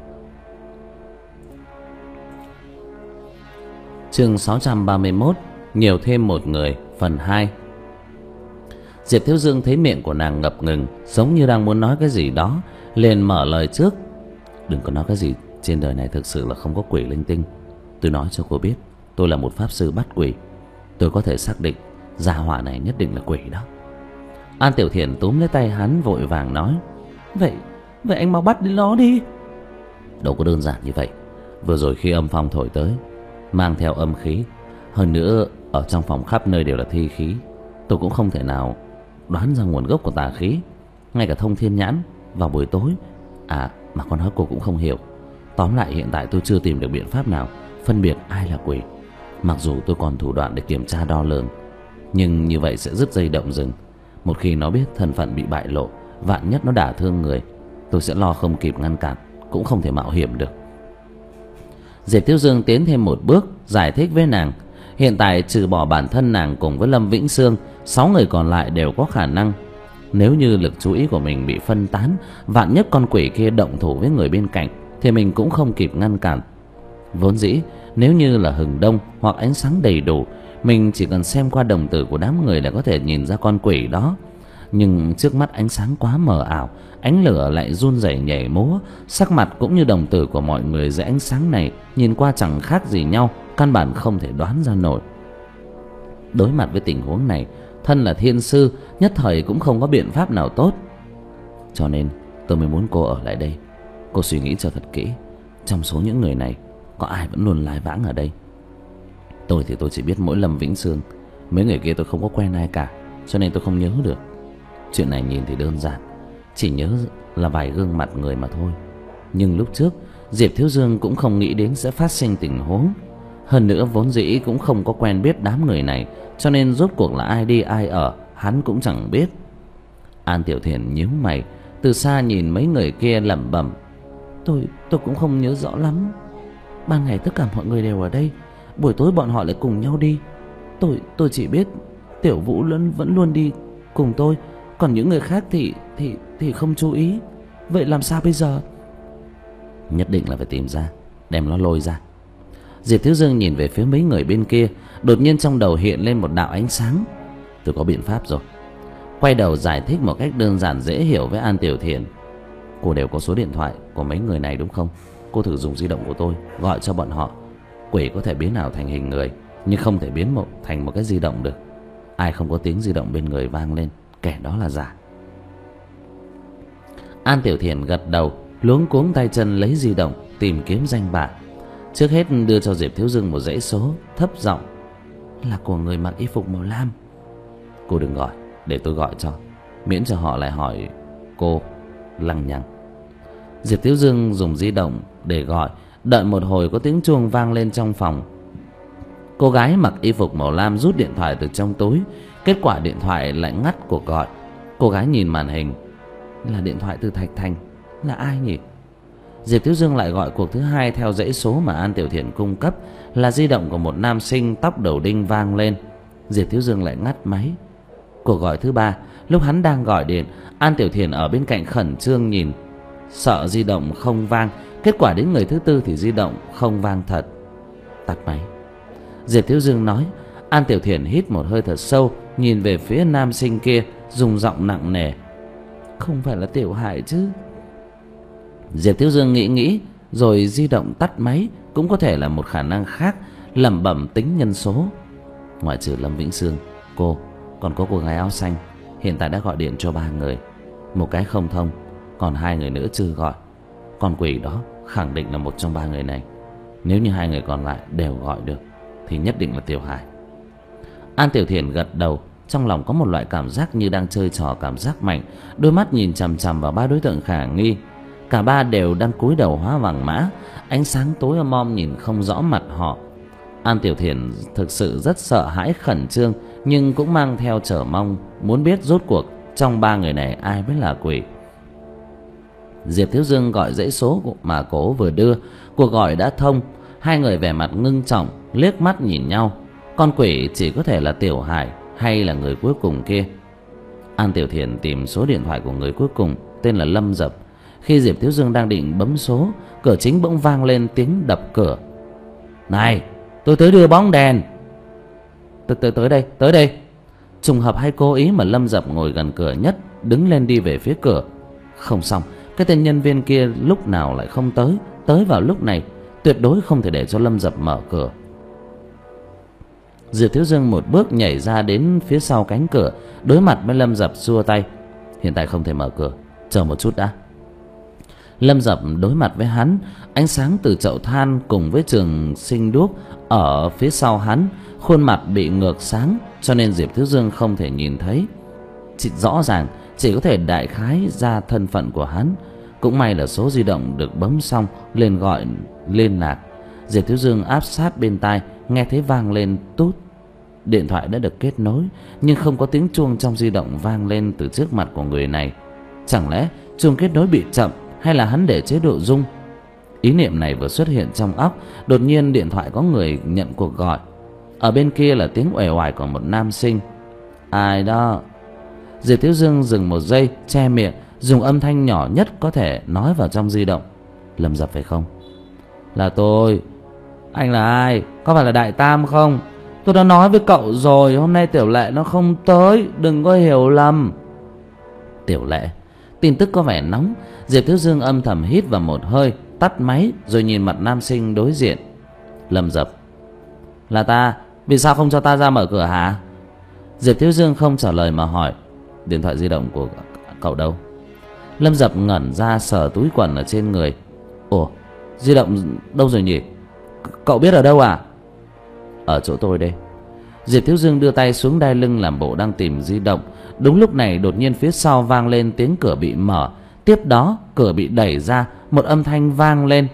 Chương sáu trăm ba mươi mốt. Nhiều thêm một người, phần hai. Diệp Thiếu Dương thấy miệng của nàng ngập ngừng, giống như đang muốn nói cái gì đó, liền mở lời trước. Đừng có nói cái gì trên đời này thực sự là không có quỷ linh tinh. Tôi nói cho cô biết, tôi là một pháp sư bắt quỷ. Tôi có thể xác định gia hỏa này nhất định là quỷ đó. An Tiểu Thiện túm lấy tay hắn vội vàng nói. Vậy, vậy anh mau bắt đến nó đi. Đâu có đơn giản như vậy. Vừa rồi khi âm phong thổi tới, mang theo âm khí, hơn nữa ở trong phòng khắp nơi đều là thi khí, tôi cũng không thể nào đoán ra nguồn gốc của tà khí. Ngay cả thông thiên nhãn vào buổi tối, à mà con nói cô cũng không hiểu. Tóm lại hiện tại tôi chưa tìm được biện pháp nào phân biệt ai là quỷ. Mặc dù tôi còn thủ đoạn để kiểm tra đo lường, nhưng như vậy sẽ dứt dây động rừng. Một khi nó biết thân phận bị bại lộ, vạn nhất nó đả thương người, tôi sẽ lo không kịp ngăn cản, cũng không thể mạo hiểm được. Diệp Thiếu Dương tiến thêm một bước, giải thích với nàng. Hiện tại trừ bỏ bản thân nàng cùng với Lâm Vĩnh Sương, sáu người còn lại đều có khả năng. Nếu như lực chú ý của mình bị phân tán, vạn nhất con quỷ kia động thủ với người bên cạnh, thì mình cũng không kịp ngăn cản. Vốn dĩ nếu như là hừng đông hoặc ánh sáng đầy đủ, mình chỉ cần xem qua đồng tử của đám người là có thể nhìn ra con quỷ đó. Nhưng trước mắt ánh sáng quá mờ ảo, ánh lửa lại run rẩy nhảy múa, sắc mặt cũng như đồng tử của mọi người dưới ánh sáng này nhìn qua chẳng khác gì nhau, căn bản không thể đoán ra nổi. Đối mặt với tình huống này, thân là thiên sư, nhất thời cũng không có biện pháp nào tốt. Cho nên tôi mới muốn cô ở lại đây. Cô suy nghĩ cho thật kỹ, trong số những người này có ai vẫn luôn lái vãng ở đây? Tôi thì tôi chỉ biết mỗi Lâm Vĩnh Sương, mấy người kia tôi không có quen ai cả. cho nên tôi không nhớ được. Chuyện này nhìn thì đơn giản, chỉ nhớ là vài gương mặt người mà thôi. Nhưng lúc trước Diệp Thiếu Dương cũng không nghĩ đến sẽ phát sinh tình huống. Hơn nữa vốn dĩ cũng không có quen biết đám người này, cho nên rốt cuộc là ai đi ai ở hắn cũng chẳng biết. An Tiểu Thiền nhíu mày, từ xa nhìn mấy người kia lẩm bẩm: Tôi tôi cũng không nhớ rõ lắm. Ban ngày tất cả mọi người đều ở đây, buổi tối bọn họ lại cùng nhau đi. Tôi tôi chỉ biết Tiểu Vũ vẫn vẫn luôn đi cùng tôi, còn những người khác thì thì thì không chú ý. Vậy làm sao bây giờ? Nhất định là phải tìm ra, đem nó lôi ra. Diệp Thiếu Dương nhìn về phía mấy người bên kia, đột nhiên trong đầu hiện lên một đạo ánh sáng. Tôi có biện pháp rồi. Quay đầu giải thích một cách đơn giản dễ hiểu với An Tiểu Thiền. Cô đều có số điện thoại của mấy người này đúng không? Cô thử dùng di động của tôi gọi cho bọn họ. Quỷ có thể biến ảo thành hình người, nhưng không thể biến một thành một cái di động được. Ai không có tiếng di động bên người vang lên, kẻ đó là giả. An Tiểu Thiền gật đầu, luống cuống tay chân lấy di động tìm kiếm danh bạ. Trước hết đưa cho Diệp Thiếu Dương một dãy số, thấp giọng: Là của người mặc y phục màu lam. Cô đừng gọi, để tôi gọi cho, miễn cho họ lại hỏi cô lằng nhằng. Diệp Thiếu Dương dùng di động để gọi. Đợi một hồi có tiếng chuông vang lên trong phòng. Cô gái mặc y phục màu lam rút điện thoại từ trong túi. Kết quả điện thoại lại ngắt cuộc gọi. Cô gái nhìn màn hình: Là điện thoại từ Thạch Thành. Là ai nhỉ? Diệp Thiếu Dương lại gọi cuộc thứ hai theo dãy số mà An Tiểu Thiền cung cấp. Là di động của một nam sinh tóc đầu đinh vang lên. Diệp Thiếu Dương lại ngắt máy. Cuộc gọi thứ ba, lúc hắn đang gọi điện, An Tiểu Thiền ở bên cạnh khẩn trương nhìn, sợ di động không vang. Kết quả đến người thứ tư thì di động không vang thật. Tắt máy. Diệp Thiếu Dương nói. An Tiểu Thiền hít một hơi thật sâu, nhìn về phía nam sinh kia, dùng giọng nặng nề: Không phải là Tiểu Hải chứ? Diệp Thiếu Dương nghĩ nghĩ, rồi di động tắt máy. Cũng có thể là một khả năng khác, lẩm bẩm tính nhân số. Ngoại trừ Lâm Vĩnh Sương, cô, còn có cô gái áo xanh, hiện tại đã gọi điện cho ba người. Một cái không thông, còn hai người nữa chưa gọi. Con quỷ đó khẳng định là một trong ba người này. Nếu như hai người còn lại đều gọi được thì nhất định là Tiểu Hải. An Tiểu Thiền gật đầu, trong lòng có một loại cảm giác như đang chơi trò cảm giác mạnh. Đôi mắt nhìn chằm chằm vào ba đối tượng khả nghi. Cả ba đều đang cúi đầu hóa vàng mã, ánh sáng tối om om nhìn không rõ mặt họ. An Tiểu Thiền thực sự rất sợ hãi, khẩn trương, nhưng cũng mang theo chờ mong, muốn biết rốt cuộc trong ba người này ai mới là quỷ. Diệp Thiếu Dương gọi dãy số mà cố vừa đưa. Cuộc gọi đã thông. Hai người vẻ mặt ngưng trọng, liếc mắt nhìn nhau. Con quỷ chỉ có thể là Tiểu Hải hay là người cuối cùng kia. An Tiểu Thiền tìm số điện thoại của người cuối cùng, tên là Lâm Dập. Khi Diệp Thiếu Dương đang định bấm số, cửa chính bỗng vang lên tiếng đập cửa. Này, tôi tới đưa bóng đèn. Tới tới tới đây, tới đây. Trùng hợp hay cố ý mà Lâm Dập ngồi gần cửa nhất, đứng lên đi về phía cửa. Không xong, cái tên nhân viên kia lúc nào lại không tới. Tới vào lúc này, tuyệt đối không thể để cho Lâm Dập mở cửa. Diệp Thiếu Dương một bước nhảy ra đến phía sau cánh cửa, đối mặt với Lâm Dập xua tay: Hiện tại không thể mở cửa, chờ một chút đã. Lâm Dập đối mặt với hắn. Ánh sáng từ chậu than cùng với trường sinh đuốc ở phía sau hắn, khuôn mặt bị ngược sáng, cho nên Diệp Thiếu Dương không thể nhìn thấy. Chỉ rõ ràng chỉ có thể đại khái ra thân phận của hắn. Cũng may là số di động được bấm xong, lên gọi liên lạc. Diệp Thiếu Dương áp sát bên tai, nghe thấy vang lên tút. Điện thoại đã được kết nối, nhưng không có tiếng chuông trong di động vang lên từ trước mặt của người này. Chẳng lẽ chuông kết nối bị chậm, hay là hắn để chế độ rung? Ý niệm này vừa xuất hiện trong óc, đột nhiên điện thoại có người nhận cuộc gọi. Ở bên kia là tiếng uể oải của một nam sinh. Ai đó? Diệp Thiếu Dương dừng một giây, che miệng, dùng âm thanh nhỏ nhất có thể nói vào trong di động. Lâm Dập phải không? Là tôi. Anh là ai? Có phải là Đại Tam không? Tôi đã nói với cậu rồi, hôm nay Tiểu Lệ nó không tới, đừng có hiểu lầm. Tiểu Lệ? Tin tức có vẻ nóng. Diệp Thiếu Dương âm thầm hít vào một hơi, tắt máy, rồi nhìn mặt nam sinh đối diện. Lâm Dập: Là ta, vì sao không cho ta ra mở cửa hả? Diệp Thiếu Dương không trả lời mà hỏi: Điện thoại di động của cậu đâu? Lâm Dập ngẩn ra sờ túi quần ở trên người. Ồ, di động đâu rồi nhỉ? Cậu biết ở đâu à? Ở chỗ tôi đây. Diệp Thiếu Dương đưa tay xuống đai lưng làm bộ đang tìm di động. Đúng lúc này đột nhiên phía sau vang lên tiếng cửa bị mở. Tiếp đó cửa bị đẩy ra, một âm thanh vang lên: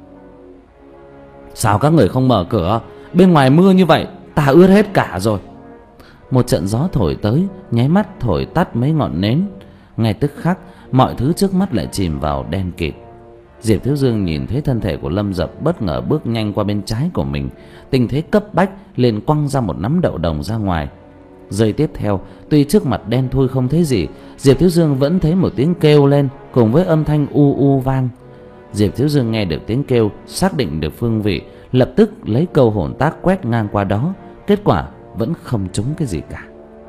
"Sao các người không mở cửa? Bên ngoài mưa như vậy, ta ướt hết cả rồi." Một trận gió thổi tới, nháy mắt thổi tắt mấy ngọn nến. Ngay tức khắc, mọi thứ trước mắt lại chìm vào đen kịt. Diệp Thiếu Dương nhìn thấy thân thể của Lâm Dập bất ngờ bước nhanh qua bên trái của mình. Tình thế cấp bách, liền quăng ra một nắm đậu đồng ra ngoài. Giây tiếp theo, tuy trước mặt đen thui không thấy gì, Diệp Thiếu Dương vẫn thấy một tiếng kêu lên cùng với âm thanh u u vang. Diệp Thiếu Dương nghe được tiếng kêu, xác định được phương vị, lập tức lấy câu hồn tác quét ngang qua đó. Kết quả vẫn không trúng cái gì cả.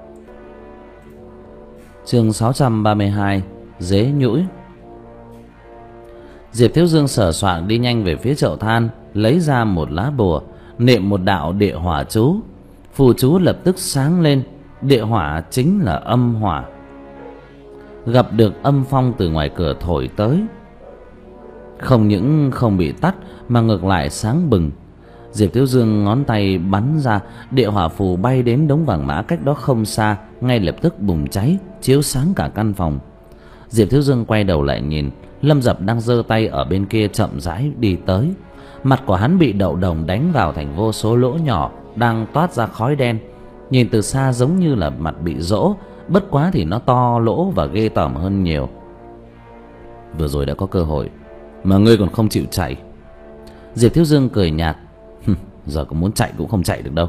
Chương sáu trăm ba mươi hai: Dế nhũi. Diệp Thiếu Dương sờ soạng đi nhanh về phía chậu than, lấy ra một lá bùa, niệm một đạo địa hỏa chú. Phù chú lập tức sáng lên. Địa hỏa chính là âm hỏa. Gặp được âm phong từ ngoài cửa thổi tới, không những không bị tắt mà ngược lại sáng bừng. Diệp Thiếu Dương ngón tay bắn ra, địa hỏa phù bay đến đống vàng mã cách đó không xa, ngay lập tức bùng cháy, chiếu sáng cả căn phòng. Diệp Thiếu Dương quay đầu lại nhìn, Lâm Dập đang giơ tay ở bên kia chậm rãi đi tới. Mặt của hắn bị đậu đồng đánh vào thành vô số lỗ nhỏ, đang toát ra khói đen. Nhìn từ xa giống như là mặt bị rỗ, bất quá thì nó to lỗ và ghê tởm hơn nhiều. Vừa rồi đã có cơ hội mà ngươi còn không chịu chạy. Diệp Thiếu Dương cười nhạt: Giờ có muốn chạy cũng không chạy được đâu.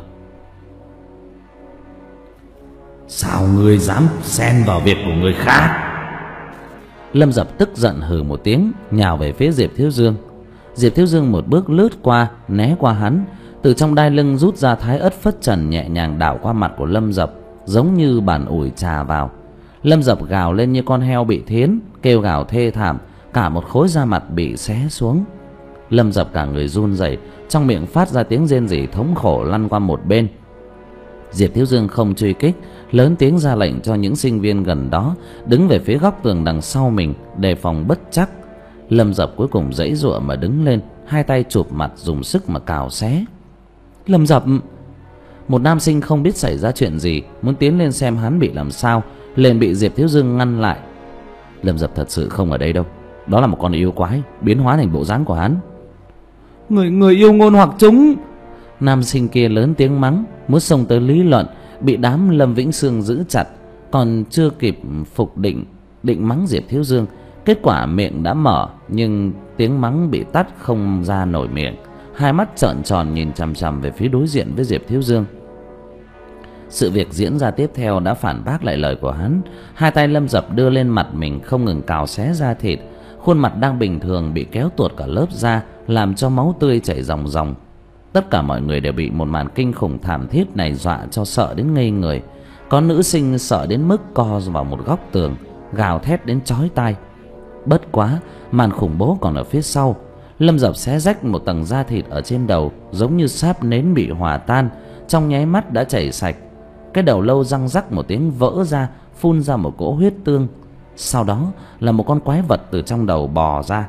Sao ngươi dám xen vào việc của người khác? Lâm Dập tức giận hừ một tiếng, nhào về phía Diệp Thiếu Dương. Diệp Thiếu Dương một bước lướt qua, né qua hắn, từ trong đai lưng rút ra thái ớt phất trần, nhẹ nhàng đảo qua mặt của Lâm Dập, giống như bàn ủi trà vào. Lâm Dập gào lên như con heo bị thiến, kêu gào thê thảm, cả một khối da mặt bị xé xuống. Lâm Dập cả người run rẩy, trong miệng phát ra tiếng rên rỉ thống khổ, lăn qua một bên. Diệp Thiếu Dương không truy kích, lớn tiếng ra lệnh cho những sinh viên gần đó đứng về phía góc tường đằng sau mình, đề phòng bất trắc. Lâm Dập cuối cùng giãy giụa mà đứng lên, hai tay chụp mặt dùng sức mà cào xé. Lâm Dập! Một nam sinh không biết xảy ra chuyện gì, muốn tiến lên xem hắn bị làm sao, liền bị Diệp Thiếu Dương ngăn lại. Lâm Dập thật sự không ở đây đâu, đó là một con yêu quái biến hóa thành bộ dáng của hắn. Người người yêu ngôn hoặc chúng! Nam sinh kia lớn tiếng mắng, muốn xông tới lý luận, bị đám Lâm Vĩnh Sương giữ chặt, còn chưa kịp phục định định mắng Diệp Thiếu Dương, kết quả miệng đã mở nhưng tiếng mắng bị tắt không ra nổi miệng, hai mắt trợn tròn nhìn chằm chằm về phía đối diện với Diệp Thiếu Dương. Sự việc diễn ra tiếp theo đã phản bác lại lời của hắn. Hai tay Lâm Dập đưa lên mặt mình, không ngừng cào xé da thịt, khuôn mặt đang bình thường bị kéo tuột cả lớp da, làm cho máu tươi chảy ròng ròng. Tất cả mọi người đều bị một màn kinh khủng thảm thiết này dọa cho sợ đến ngây người. Có nữ sinh sợ đến mức co vào một góc tường, gào thét đến chói tai. Bất quá, màn khủng bố còn ở phía sau. Lâm Dập xé rách một tầng da thịt ở trên đầu, giống như sáp nến bị hòa tan, trong nháy mắt đã chảy sạch. Cái đầu lâu răng rắc một tiếng vỡ ra, phun ra một cỗ huyết tương. Sau đó là một con quái vật từ trong đầu bò ra.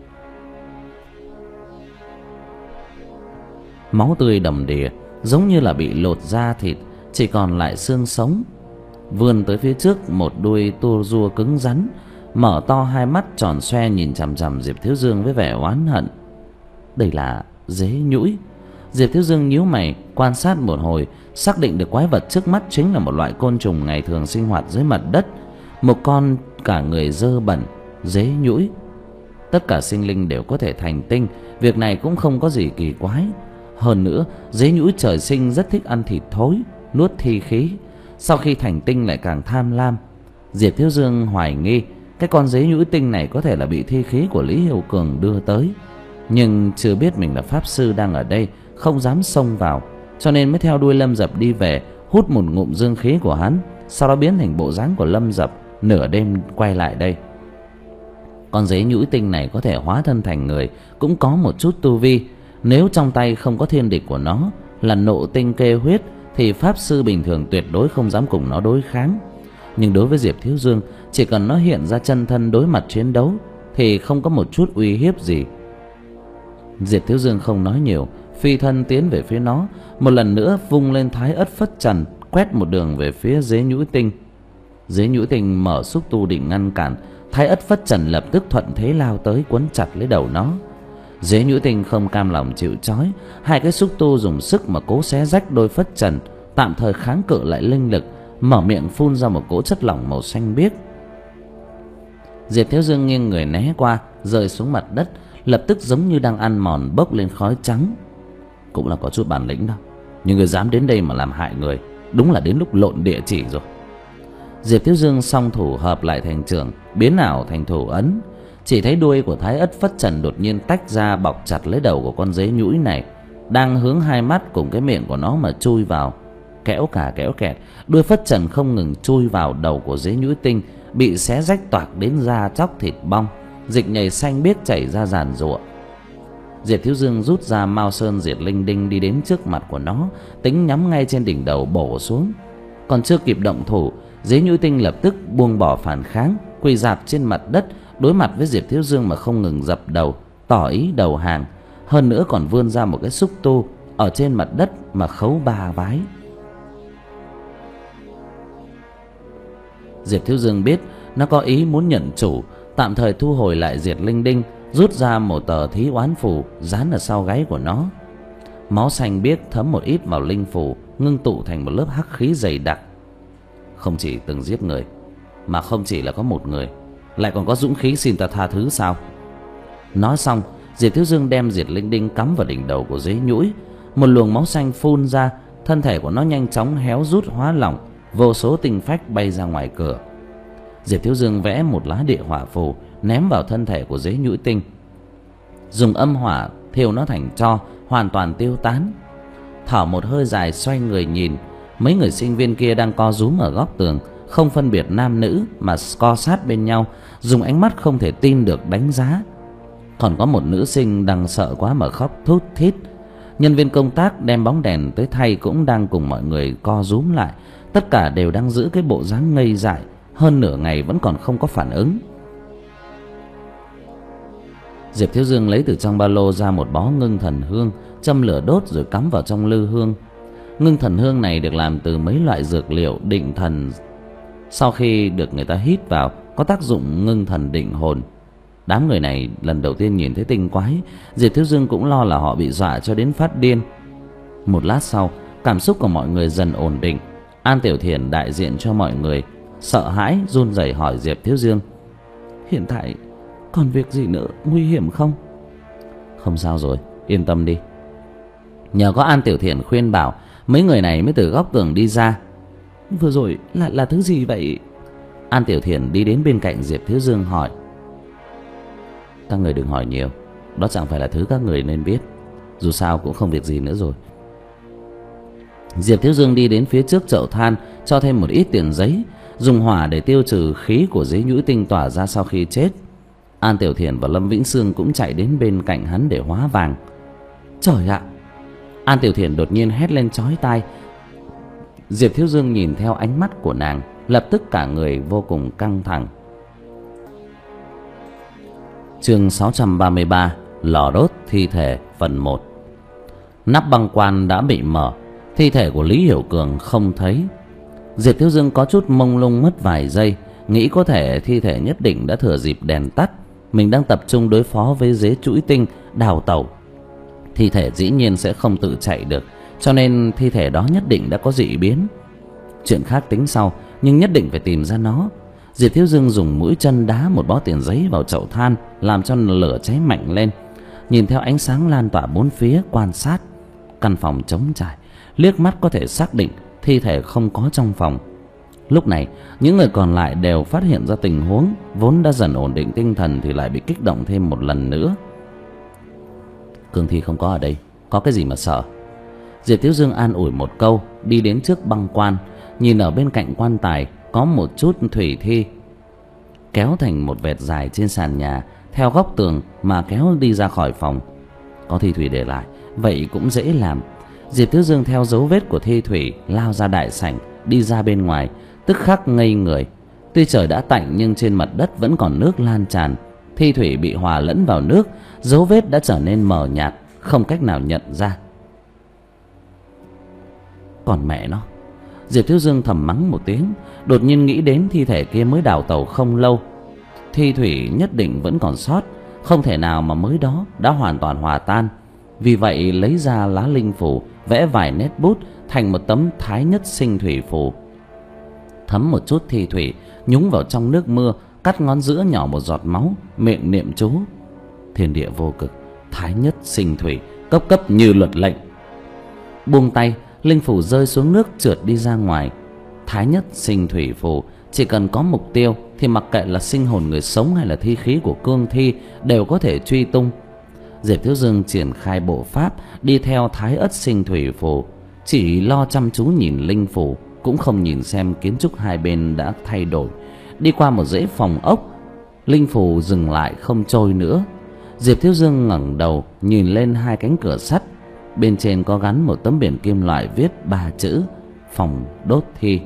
Máu tươi đầm đìa, giống như là bị lột da thịt, chỉ còn lại xương sống. Vươn tới phía trước một đuôi tua rua cứng rắn, mở to hai mắt tròn xoe nhìn chằm chằm Diệp Thiếu Dương với vẻ oán hận. Đây là dế nhũi. Diệp Thiếu Dương nhíu mày quan sát một hồi, xác định được quái vật trước mắt chính là một loại côn trùng ngày thường sinh hoạt dưới mặt đất, một con cả người dơ bẩn, dế nhũi. Tất cả sinh linh đều có thể thành tinh, việc này cũng không có gì kỳ quái. Hơn nữa, dế nhũi trời sinh rất thích ăn thịt thối, nuốt thi khí, sau khi thành tinh lại càng tham lam. Diệp Thiếu Dương hoài nghi cái con dế nhũi tinh này có thể là bị thi khí của Lý Hiểu Cường đưa tới, nhưng chưa biết mình là pháp sư đang ở đây, không dám xông vào, cho nên mới theo đuôi Lâm Dập đi về, hút một ngụm dương khí của hắn, sau đó biến thành bộ dáng của Lâm Dập, nửa đêm quay lại đây. Con dế nhũi tinh này có thể hóa thân thành người, cũng có một chút tu vi. Nếu trong tay không có thiên địch của nó là nộ tinh kê huyết, thì pháp sư bình thường tuyệt đối không dám cùng nó đối kháng. Nhưng đối với Diệp Thiếu Dương, chỉ cần nó hiện ra chân thân đối mặt chiến đấu thì không có một chút uy hiếp gì. Diệp Thiếu Dương không nói nhiều, phi thân tiến về phía nó, một lần nữa vung lên thái ất phất trần, quét một đường về phía Dế Nhũi Tinh. Dế Nhũi Tinh mở xúc tu định ngăn cản, thái ất phất trần lập tức thuận thế lao tới quấn chặt lấy đầu nó. Dế Nhũi Tinh không cam lòng chịu trói, hai cái xúc tu dùng sức mà cố xé rách đôi phất trần, tạm thời kháng cự lại linh lực, mở miệng phun ra một cỗ chất lỏng màu xanh biếc. Diệp Thiếu Dương nghiêng người né qua, rơi xuống mặt đất, lập tức giống như đang ăn mòn, bốc lên khói trắng. Cũng là có chút bản lĩnh đó, nhưng người dám đến đây mà làm hại người, đúng là đến lúc lộn địa chỉ rồi. Diệp Thiếu Dương song thủ hợp lại thành trường, biến ảo thành thủ ấn. Chỉ thấy đuôi của thái ất phất trần đột nhiên tách ra, bọc chặt lấy đầu của con dế nhũi này, đang hướng hai mắt cùng cái miệng của nó mà chui vào. Kéo cả kéo kẹt, đuôi phất trần không ngừng chui vào đầu của Dế Nhũi Tinh, bị xé rách toạc đến da chóc thịt bong, dịch nhầy xanh biếc chảy ra giàn giụa. Diệp Thiếu Dương rút ra Mao Sơn Diệt Linh Đinh, đi đến trước mặt của nó, tính nhắm ngay trên đỉnh đầu bổ xuống. Còn chưa kịp động thủ, Dế Nhũi Tinh lập tức buông bỏ phản kháng, quỳ rạp trên mặt đất, đối mặt với Diệp Thiếu Dương mà không ngừng dập đầu, tỏ ý đầu hàng. Hơn nữa còn vươn ra một cái xúc tu ở trên mặt đất mà khấu ba vái. Diệp Thiếu Dương biết nó có ý muốn nhận chủ, tạm thời thu hồi lại Diệt Linh Đinh, rút ra một tờ thí oán phù dán ở sau gáy của nó. Máu xanh biếc thấm một ít vào linh phù, ngưng tụ thành một lớp hắc khí dày đặc. Không chỉ từng giết người, mà không chỉ là có một người, lại còn có dũng khí xin ta tha thứ sao? Nói xong, Diệp Thiếu Dương đem Diệt Linh Đinh cắm vào đỉnh đầu của Dế Nhũi. Một luồng máu xanh phun ra, thân thể của nó nhanh chóng héo rút hóa lỏng, vô số tinh phách bay ra ngoài cửa. Diệp Thiếu Dương vẽ một lá địa hỏa phù ném vào thân thể của Dế Nhũi Tinh, dùng âm hỏa thiêu nó thành tro, hoàn toàn tiêu tán. Thở một hơi dài, xoay người nhìn mấy người sinh viên kia đang co rúm ở góc tường, không phân biệt nam nữ mà co sát bên nhau, dùng ánh mắt không thể tin được đánh giá. Còn có một nữ sinh đang sợ quá mà khóc thút thít. Nhân viên công tác đem bóng đèn tới thay cũng đang cùng mọi người co rúm lại, tất cả đều đang giữ cái bộ dáng ngây dại, hơn nửa ngày vẫn còn không có phản ứng. Diệp Thiếu Dương lấy từ trong ba lô ra một bó ngưng thần hương, châm lửa đốt rồi cắm vào trong lư hương. Ngưng thần hương này được làm từ mấy loại dược liệu định thần, sau khi được người ta hít vào có tác dụng ngưng thần định hồn. Đám người này lần đầu tiên nhìn thấy tinh quái, Diệp Thiếu Dương cũng lo là họ bị dọa cho đến phát điên. Một lát sau, cảm xúc của mọi người dần ổn định. An Tiểu Thiền đại diện cho mọi người, sợ hãi run rẩy hỏi Diệp Thiếu Dương: "Hiện tại còn việc gì nữa nguy hiểm không?" "Không sao rồi, yên tâm đi." Nhờ có An Tiểu Thiền khuyên bảo, mấy người này mới từ góc tường đi ra. "Vừa rồi là là thứ gì vậy?" An Tiểu Thiền đi đến bên cạnh Diệp Thiếu Dương hỏi. "Các người đừng hỏi nhiều, đó chẳng phải là thứ các người nên biết. Dù sao cũng không việc gì nữa rồi." Diệp Thiếu Dương đi đến phía trước chậu than, cho thêm một ít tiền giấy, dùng hỏa để tiêu trừ khí của Dế Nhũi Tinh tỏa ra sau khi chết. An Tiểu Thiền và Lâm Vĩnh Sương cũng chạy đến bên cạnh hắn để hóa vàng. "Trời ạ!" An Tiểu Thiền đột nhiên hét lên chói tai. Diệp Thiếu Dương nhìn theo ánh mắt của nàng, lập tức cả người vô cùng căng thẳng. Chương sáu trăm ba mươi ba: Lò đốt thi thể phần một. Nắp băng quan đã bị mở, thi thể của Lý Hiểu Cường không thấy. Diệp Thiếu Dương có chút mông lung mất vài giây, nghĩ có thể thi thể nhất định đã thừa dịp đèn tắt, mình đang tập trung đối phó với Dế Nhũi Tinh đào tẩu. Thi thể dĩ nhiên sẽ không tự chạy được, cho nên thi thể đó nhất định đã có dị biến. Chuyện khác tính sau, nhưng nhất định phải tìm ra nó. Diệp Thiếu Dương dùng mũi chân đá một bó tiền giấy vào chậu than, làm cho lửa cháy mạnh lên. Nhìn theo ánh sáng lan tỏa bốn phía quan sát. Căn phòng trống trải, liếc mắt có thể xác định thi thể không có trong phòng. Lúc này những người còn lại đều phát hiện ra tình huống, vốn đã dần ổn định tinh thần thì lại bị kích động thêm một lần nữa. Cương thi không có ở đây, có cái gì mà sợ? Diệp Thiếu Dương an ủi một câu, đi đến trước băng quan, nhìn ở bên cạnh quan tài có một chút thủy thi, kéo thành một vệt dài trên sàn nhà, theo góc tường mà kéo đi ra khỏi phòng. Có thi thủy để lại, vậy cũng dễ làm. Diệp Thiếu Dương theo dấu vết của thi thủy lao ra đại sảnh, đi ra bên ngoài, tức khắc ngây người. Tuy trời đã tạnh nhưng trên mặt đất vẫn còn nước lan tràn. Thi thủy bị hòa lẫn vào nước, dấu vết đã trở nên mờ nhạt, không cách nào nhận ra. Còn mẹ nó. Diệp Thiếu Dương thầm mắng một tiếng, đột nhiên nghĩ đến thi thể kia mới đào tàu không lâu, thi thủy nhất định vẫn còn sót, không thể nào mà mới đó đã hoàn toàn hòa tan. Vì vậy lấy ra lá linh phù, vẽ vài nét bút thành một tấm thái nhất sinh thủy phù, thấm một chút thi thủy, nhúng vào trong nước mưa, cắt ngón giữa nhỏ một giọt máu, miệng niệm chú. Thiên địa vô cực, thái nhất sinh thủy, cấp cấp như luật lệnh. Buông tay, linh phù rơi xuống nước trượt đi ra ngoài. Thái nhất sinh thủy phù chỉ cần có mục tiêu thì mặc kệ là sinh hồn người sống hay là thi khí của cương thi đều có thể truy tung. Diệp Thiếu Dương triển khai bộ pháp đi theo thái ất sinh thủy phù, chỉ lo chăm chú nhìn linh phù, cũng không nhìn xem kiến trúc hai bên đã thay đổi. Đi qua một dãy phòng ốc, linh phù dừng lại không trôi nữa. Diệp Thiếu Dương ngẩng đầu nhìn lên hai cánh cửa sắt, bên trên có gắn một tấm biển kim loại viết ba chữ phòng đốt thi.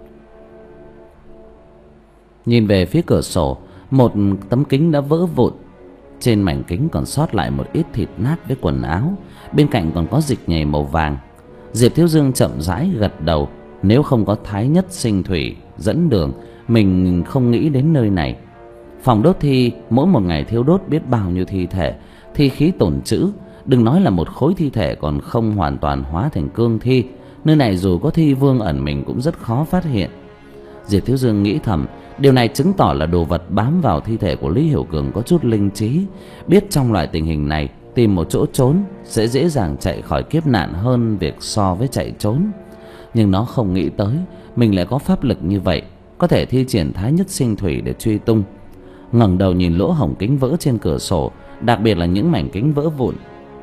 Nhìn về phía cửa sổ, một tấm kính đã vỡ vụn, trên mảnh kính còn sót lại một ít thịt nát với quần áo, bên cạnh còn có dịch nhầy màu vàng. Diệp Thiếu Dương chậm rãi gật đầu, nếu không có thái nhất sinh thủy dẫn đường, mình không nghĩ đến nơi này. Phòng đốt thi mỗi một ngày thiêu đốt biết bao nhiêu thi thể, thi khí tổn trữ, đừng nói là một khối thi thể còn không hoàn toàn hóa thành cương thi, nơi này dù có thi vương ẩn mình cũng rất khó phát hiện. Diệp Thiếu Dương nghĩ thầm, điều này chứng tỏ là đồ vật bám vào thi thể của Lý Hiểu Cường có chút linh trí, biết trong loại tình hình này tìm một chỗ trốn sẽ dễ dàng chạy khỏi kiếp nạn hơn việc so với chạy trốn. Nhưng nó không nghĩ tới mình lại có pháp lực như vậy, có thể thi triển thái nhất sinh thủy để truy tung. Ngẩng đầu nhìn lỗ hổng kính vỡ trên cửa sổ, đặc biệt là những mảnh kính vỡ vụn.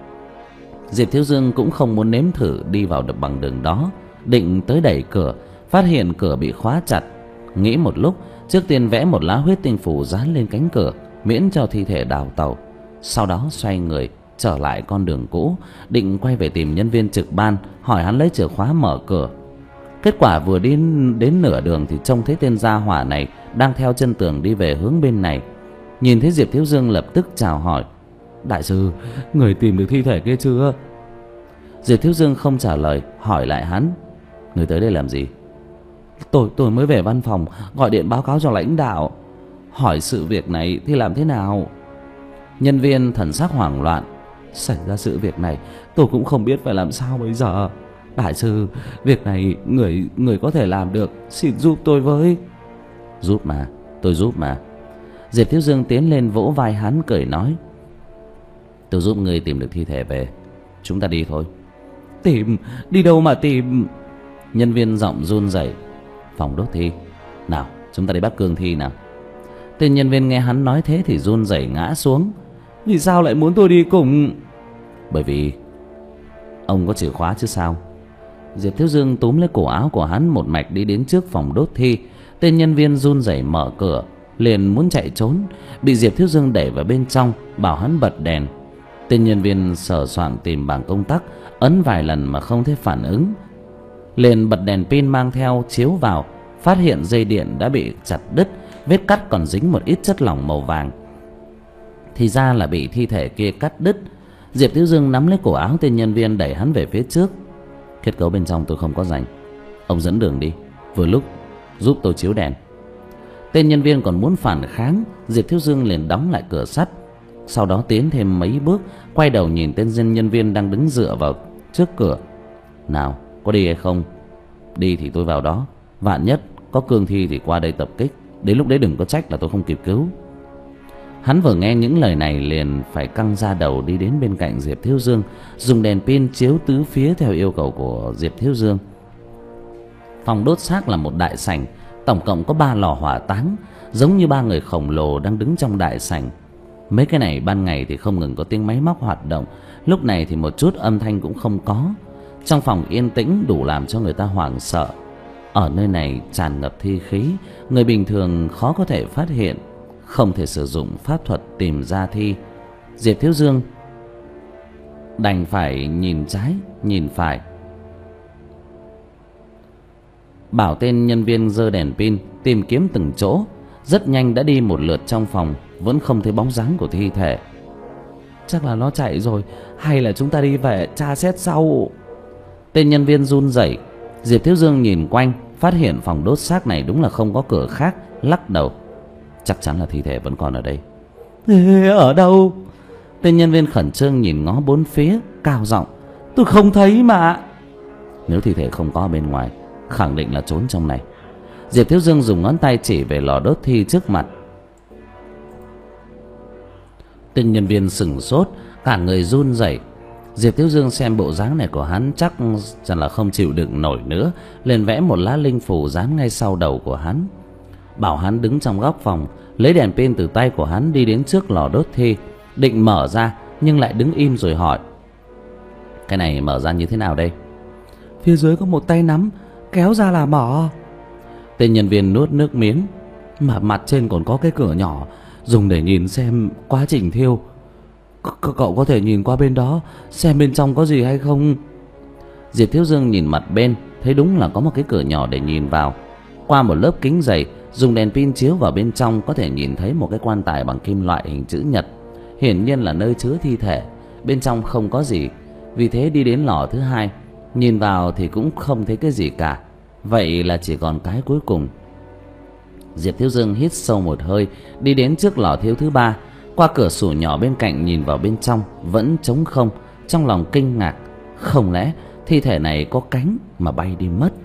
Diệp Thiếu Dương cũng không muốn nếm thử đi vào được bằng đường đó, định tới đẩy cửa, phát hiện cửa bị khóa chặt. Nghĩ một lúc, trước tiên vẽ một lá huyết tinh phù dán lên cánh cửa, miễn cho thi thể đào tẩu. Sau đó xoay người trở lại con đường cũ, định quay về tìm nhân viên trực ban, hỏi hắn lấy chìa khóa mở cửa. Kết quả vừa đi đến nửa đường thì trông thấy tên gia hỏa này đang theo chân tường đi về hướng bên này. Nhìn thấy Diệp Thiếu Dương lập tức chào hỏi: "Đại sư, người tìm được thi thể kia chưa?" Diệp Thiếu Dương không trả lời, hỏi lại hắn: "Người tới đây làm gì?" Tôi tôi mới về văn phòng gọi điện báo cáo cho lãnh đạo, hỏi sự việc này thì làm thế nào?" Nhân viên thần sắc hoảng loạn: "Xảy ra sự việc này tôi cũng không biết phải làm sao bây giờ. Đại sư, việc này người người có thể làm được, xin giúp tôi với." "Giúp mà, tôi giúp mà." Diệp Thiếu Dương tiến lên vỗ vai hắn cười nói: "Tôi giúp người tìm được thi thể về, chúng ta đi thôi." "Tìm? Đi đâu mà tìm?" Nhân viên giọng run rẩy: "Phòng đốt thi. Nào, chúng ta đi bắt cương thi nào." Tên nhân viên nghe hắn nói thế thì run rẩy ngã xuống. "Vì sao lại muốn tôi đi cùng?" "Bởi vì ông có chìa khóa chứ sao." Diệp Thiếu Dương túm lấy cổ áo của hắn một mạch đi đến trước phòng đốt thi. Tên nhân viên run rẩy mở cửa, liền muốn chạy trốn, bị Diệp Thiếu Dương đẩy vào bên trong, bảo hắn bật đèn. Tên nhân viên sờ soạng tìm bảng công tắc, ấn vài lần mà không thấy phản ứng, liền bật đèn pin mang theo chiếu vào, phát hiện dây điện đã bị chặt đứt, vết cắt còn dính một ít chất lỏng màu vàng. Thì ra là bị thi thể kia cắt đứt. Diệp Thiếu Dương nắm lấy cổ áo tên nhân viên đẩy hắn về phía trước: "Kết cấu bên trong tôi không có rành, ông dẫn đường đi, vừa lúc giúp tôi chiếu đèn." Tên nhân viên còn muốn phản kháng, Diệp Thiếu Dương liền đóng lại cửa sắt. Sau đó tiến thêm mấy bước, quay đầu nhìn tên dân nhân viên đang đứng dựa vào trước cửa: "Nào, có đi hay không? Đi thì tôi vào đó, vạn nhất có cương thi thì qua đây tập kích, đến lúc đấy đừng có trách là tôi không kịp cứu." Hắn vừa nghe những lời này liền phải căng ra đầu đi đến bên cạnh Diệp Thiếu Dương, dùng đèn pin chiếu tứ phía theo yêu cầu của Diệp Thiếu Dương. Phòng đốt xác là một đại sảnh, tổng cộng có ba lò hỏa táng, giống như ba người khổng lồ đang đứng trong đại sảnh. Mấy cái này ban ngày thì không ngừng có tiếng máy móc hoạt động, lúc này thì một chút âm thanh cũng không có. Trong phòng yên tĩnh đủ làm cho người ta hoảng sợ. Ở nơi này tràn ngập thi khí, người bình thường khó có thể phát hiện, không thể sử dụng pháp thuật tìm ra thi. Diệp Thiếu Dương đành phải nhìn trái nhìn phải, bảo tên nhân viên giơ đèn pin tìm kiếm từng chỗ. Rất nhanh đã đi một lượt trong phòng, vẫn không thấy bóng dáng của thi thể. "Chắc là nó chạy rồi, hay là chúng ta đi về tra xét sau?" Tên nhân viên run rẩy: Diệp Thiếu Dương nhìn quanh, phát hiện phòng đốt xác này đúng là không có cửa khác, lắc đầu. Chắc chắn là thi thể vẫn còn ở đây. Ê, ở đâu? Tên nhân viên khẩn trương nhìn ngó bốn phía, cao giọng. Tôi không thấy mà. Nếu thi thể không có ở bên ngoài, khẳng định là trốn trong này. Diệp Thiếu Dương dùng ngón tay chỉ về lò đốt thi trước mặt. Tên nhân viên sửng sốt, cả người run rẩy. Diệp Thiếu Dương xem bộ dáng này của hắn chắc chẳng là không chịu đựng nổi nữa, liền vẽ một lá linh phù dán ngay sau đầu của hắn, bảo hắn đứng trong góc phòng, lấy đèn pin từ tay của hắn đi đến trước lò đốt thi, định mở ra nhưng lại đứng im rồi hỏi. Cái này mở ra như thế nào đây? Phía dưới có một tay nắm, kéo ra là mở. Tên nhân viên nuốt nước miếng. Mà mặt trên còn có cái cửa nhỏ, dùng để nhìn xem quá trình thiêu. C Cậu có thể nhìn qua bên đó, xem bên trong có gì hay không? Diệp Thiếu Dương nhìn mặt bên, thấy đúng là có một cái cửa nhỏ để nhìn vào. Qua một lớp kính dày, dùng đèn pin chiếu vào bên trong, có thể nhìn thấy một cái quan tài bằng kim loại hình chữ nhật, hiển nhiên là nơi chứa thi thể. Bên trong không có gì, vì thế đi đến lò thứ hai, nhìn vào thì cũng không thấy cái gì cả. Vậy là chỉ còn cái cuối cùng. Diệp Thiếu Dương hít sâu một hơi, đi đến trước lò thiêu thứ ba. Qua cửa sổ nhỏ bên cạnh nhìn vào bên trong, vẫn trống không. Trong lòng kinh ngạc, không lẽ thi thể này có cánh mà bay đi mất?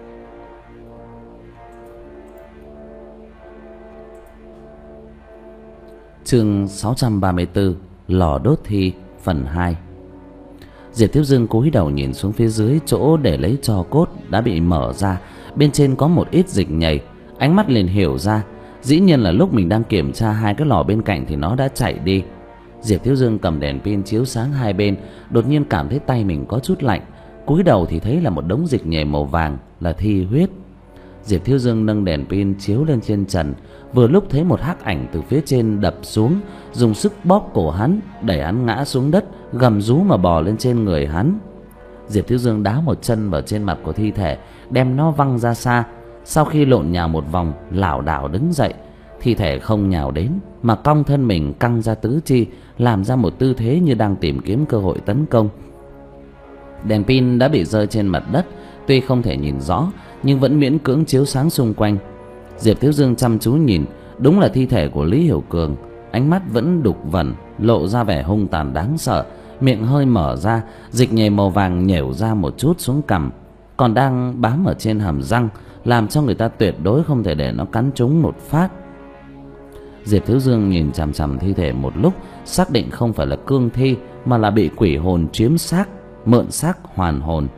Chương sáu trăm ba mươi tư, lò đốt thi phần hai. Diệp Thiếu Dương cúi đầu nhìn xuống phía dưới chỗ để lấy tro cốt đã bị mở ra, bên trên có một ít dịch nhầy. Ánh mắt liền hiểu ra, dĩ nhiên là lúc mình đang kiểm tra hai cái lò bên cạnh thì nó đã chạy đi. Diệp Thiếu Dương cầm đèn pin chiếu sáng hai bên, đột nhiên cảm thấy tay mình có chút lạnh. Cúi đầu thì thấy là một đống dịch nhầy màu vàng, là thi huyết. Diệp Thiếu Dương nâng đèn pin chiếu lên trên trần, vừa lúc thấy một hắc ảnh từ phía trên đập xuống, dùng sức bóp cổ hắn, đẩy hắn ngã xuống đất, gầm rú mà bò lên trên người hắn. Diệp Thiếu Dương đá một chân vào trên mặt của thi thể, đem nó văng ra xa. Sau khi lộn nhào một vòng, lảo đảo đứng dậy. Thi thể không nhào đến, mà cong thân mình căng ra tứ chi, làm ra một tư thế như đang tìm kiếm cơ hội tấn công. Đèn pin đã bị rơi trên mặt đất, tuy không thể nhìn rõ, nhưng vẫn miễn cưỡng chiếu sáng xung quanh. Diệp Thiếu Dương chăm chú nhìn, đúng là thi thể của Lý Hiểu Cường. Ánh mắt vẫn đục vẩn, lộ ra vẻ hung tàn đáng sợ. Miệng hơi mở ra, dịch nhầy màu vàng nhểu ra một chút xuống cằm, còn đang bám ở trên hàm răng, làm cho người ta tuyệt đối không thể để nó cắn trúng một phát. Diệp Thiếu Dương nhìn chằm chằm thi thể một lúc, xác định không phải là cương thi, mà là bị quỷ hồn chiếm xác, mượn xác hoàn hồn.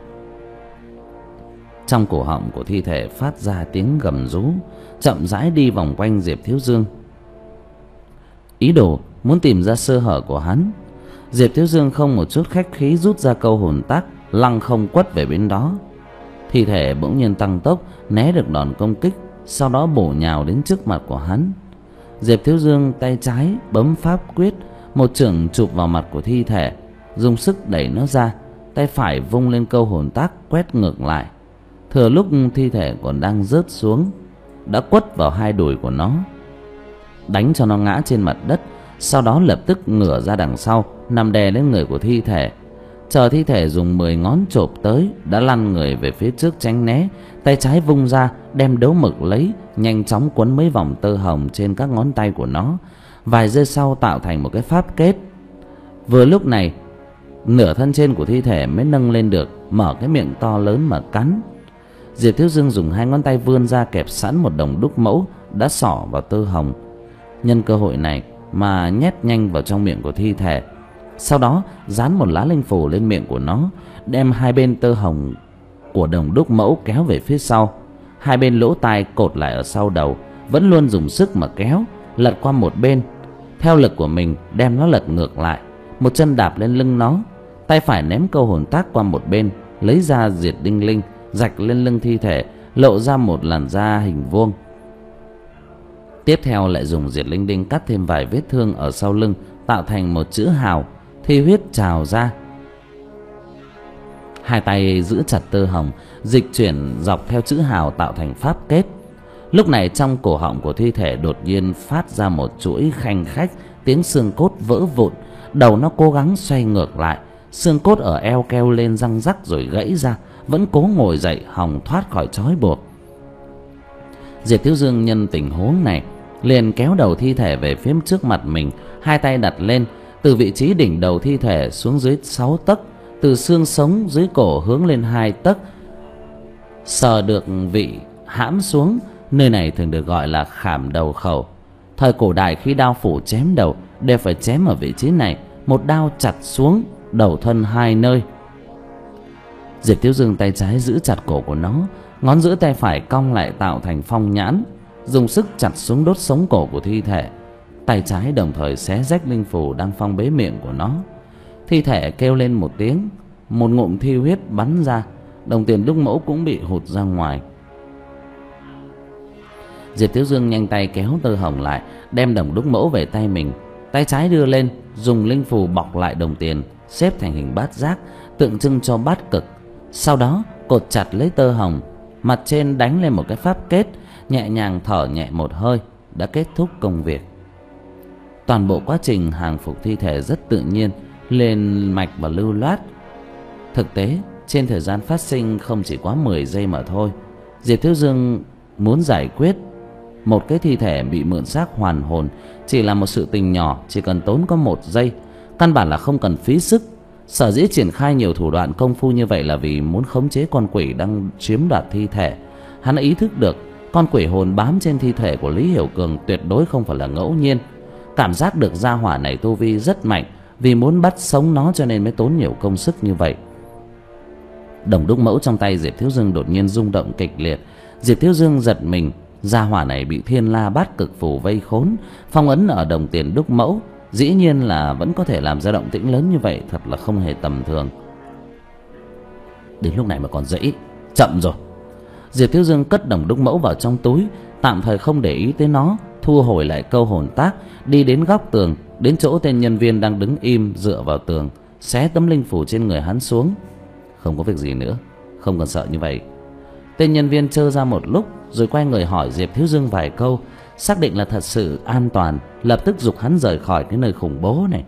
Trong cổ họng của thi thể phát ra tiếng gầm rú, chậm rãi đi vòng quanh Diệp Thiếu Dương, ý đồ muốn tìm ra sơ hở của hắn. Diệp Thiếu Dương không một chút khách khí rút ra câu hồn tác, lăng không quất về bên đó. Thi thể bỗng nhiên tăng tốc, né được đòn công kích, sau đó bổ nhào đến trước mặt của hắn. Diệp Thiếu Dương tay trái bấm pháp quyết, một chưởng chụp vào mặt của thi thể, dùng sức đẩy nó ra. Tay phải vung lên câu hồn tác quét ngược lại. Thừa lúc thi thể còn đang rớt xuống, đã quất vào hai đùi của nó, đánh cho nó ngã trên mặt đất. Sau đó lập tức ngửa ra đằng sau, nằm đè lên người của thi thể. Chờ thi thể dùng mười ngón chộp tới, đã lăn người về phía trước tránh né. Tay trái vung ra, đem đấu mực lấy, nhanh chóng quấn mấy vòng tơ hồng trên các ngón tay của nó. Vài giây sau tạo thành một cái pháp kết. Vừa lúc này, nửa thân trên của thi thể mới nâng lên được, mở cái miệng to lớn mà cắn. Diệp Thiếu Dương dùng hai ngón tay vươn ra, kẹp sẵn một đồng đúc mẫu đã xỏ vào tơ hồng, nhân cơ hội này mà nhét nhanh vào trong miệng của thi thể. Sau đó dán một lá linh phù lên miệng của nó, đem hai bên tơ hồng của đồng đúc mẫu kéo về phía sau. Hai bên lỗ tai cột lại ở sau đầu, vẫn luôn dùng sức mà kéo, lật qua một bên. Theo lực của mình đem nó lật ngược lại, một chân đạp lên lưng nó. Tay phải ném câu hồn tác qua một bên, lấy ra diệt đinh linh, rạch lên lưng thi thể, lộ ra một làn da hình vuông. Tiếp theo lại dùng diệt linh đinh cắt thêm vài vết thương ở sau lưng, tạo thành một chữ hào. Thi huyết trào ra. Hai tay giữ chặt tơ hồng, dịch chuyển dọc theo chữ hào tạo thành pháp kết. Lúc này trong cổ họng của thi thể đột nhiên phát ra một chuỗi khanh khách, tiếng xương cốt vỡ vụn. Đầu nó cố gắng xoay ngược lại, xương cốt ở eo keo lên răng rắc rồi gãy ra, vẫn cố ngồi dậy hòng thoát khỏi trói buộc. Diệp Thiếu Dương nhân tình huống này liền kéo đầu thi thể về phía trước mặt mình, hai tay đặt lên, từ vị trí đỉnh đầu thi thể xuống dưới sáu tấc, từ xương sống dưới cổ hướng lên hai tấc. Sờ được vị hãm xuống, nơi này thường được gọi là khảm đầu khẩu. Thời cổ đại khi đao phủ chém đầu đều phải chém ở vị trí này, một đao chặt xuống đầu thân hai nơi. Diệp Thiếu Dương tay trái giữ chặt cổ của nó, ngón giữa tay phải cong lại tạo thành phong nhãn, dùng sức chặt xuống đốt sống cổ của thi thể. Tay trái đồng thời xé rách linh phù đang phong bế miệng của nó. Thi thể kêu lên một tiếng, một ngụm thi huyết bắn ra, đồng tiền đúc mẫu cũng bị hụt ra ngoài. Diệp Thiếu Dương nhanh tay kéo tơ hồng lại, đem đồng đúc mẫu về tay mình. Tay trái đưa lên, dùng linh phù bọc lại đồng tiền, xếp thành hình bát giác, tượng trưng cho bát cực. Sau đó cột chặt lấy tơ hồng, mặt trên đánh lên một cái pháp kết, nhẹ nhàng thở nhẹ một hơi, đã kết thúc công việc. Toàn bộ quá trình hàng phục thi thể rất tự nhiên, liền mạch và lưu loát. Thực tế trên thời gian phát sinh không chỉ quá mười giây mà thôi. Diệp Thiếu Dương muốn giải quyết một cái thi thể bị mượn xác hoàn hồn chỉ là một sự tình nhỏ, chỉ cần tốn có một giây, căn bản là không cần phí sức. Sở dĩ triển khai nhiều thủ đoạn công phu như vậy là vì muốn khống chế con quỷ đang chiếm đoạt thi thể. Hắn đã ý thức được con quỷ hồn bám trên thi thể của Lý Hiểu Cường tuyệt đối không phải là ngẫu nhiên. Cảm giác được gia hỏa này tu vi rất mạnh, vì muốn bắt sống nó cho nên mới tốn nhiều công sức như vậy. Đồng đúc mẫu trong tay Diệp Thiếu Dương đột nhiên rung động kịch liệt. Diệp Thiếu Dương giật mình, gia hỏa này bị Thiên La Bát Cực Phù vây khốn, phong ấn ở đồng tiền đúc mẫu, dĩ nhiên là vẫn có thể làm ra động tĩnh lớn như vậy, thật là không hề tầm thường. Đến lúc này mà còn dãy, chậm rồi. Diệp Thiếu Dương cất đồng đúc mẫu vào trong túi, tạm thời không để ý tới nó, thu hồi lại câu hồn tác, đi đến góc tường, đến chỗ tên nhân viên đang đứng im dựa vào tường, xé tấm linh phù trên người hắn xuống. Không có việc gì nữa, không cần sợ như vậy. Tên nhân viên trơ ra một lúc rồi quay người hỏi Diệp Thiếu Dương vài câu, xác định là thật sự an toàn, lập tức giục hắn rời khỏi cái nơi khủng bố này.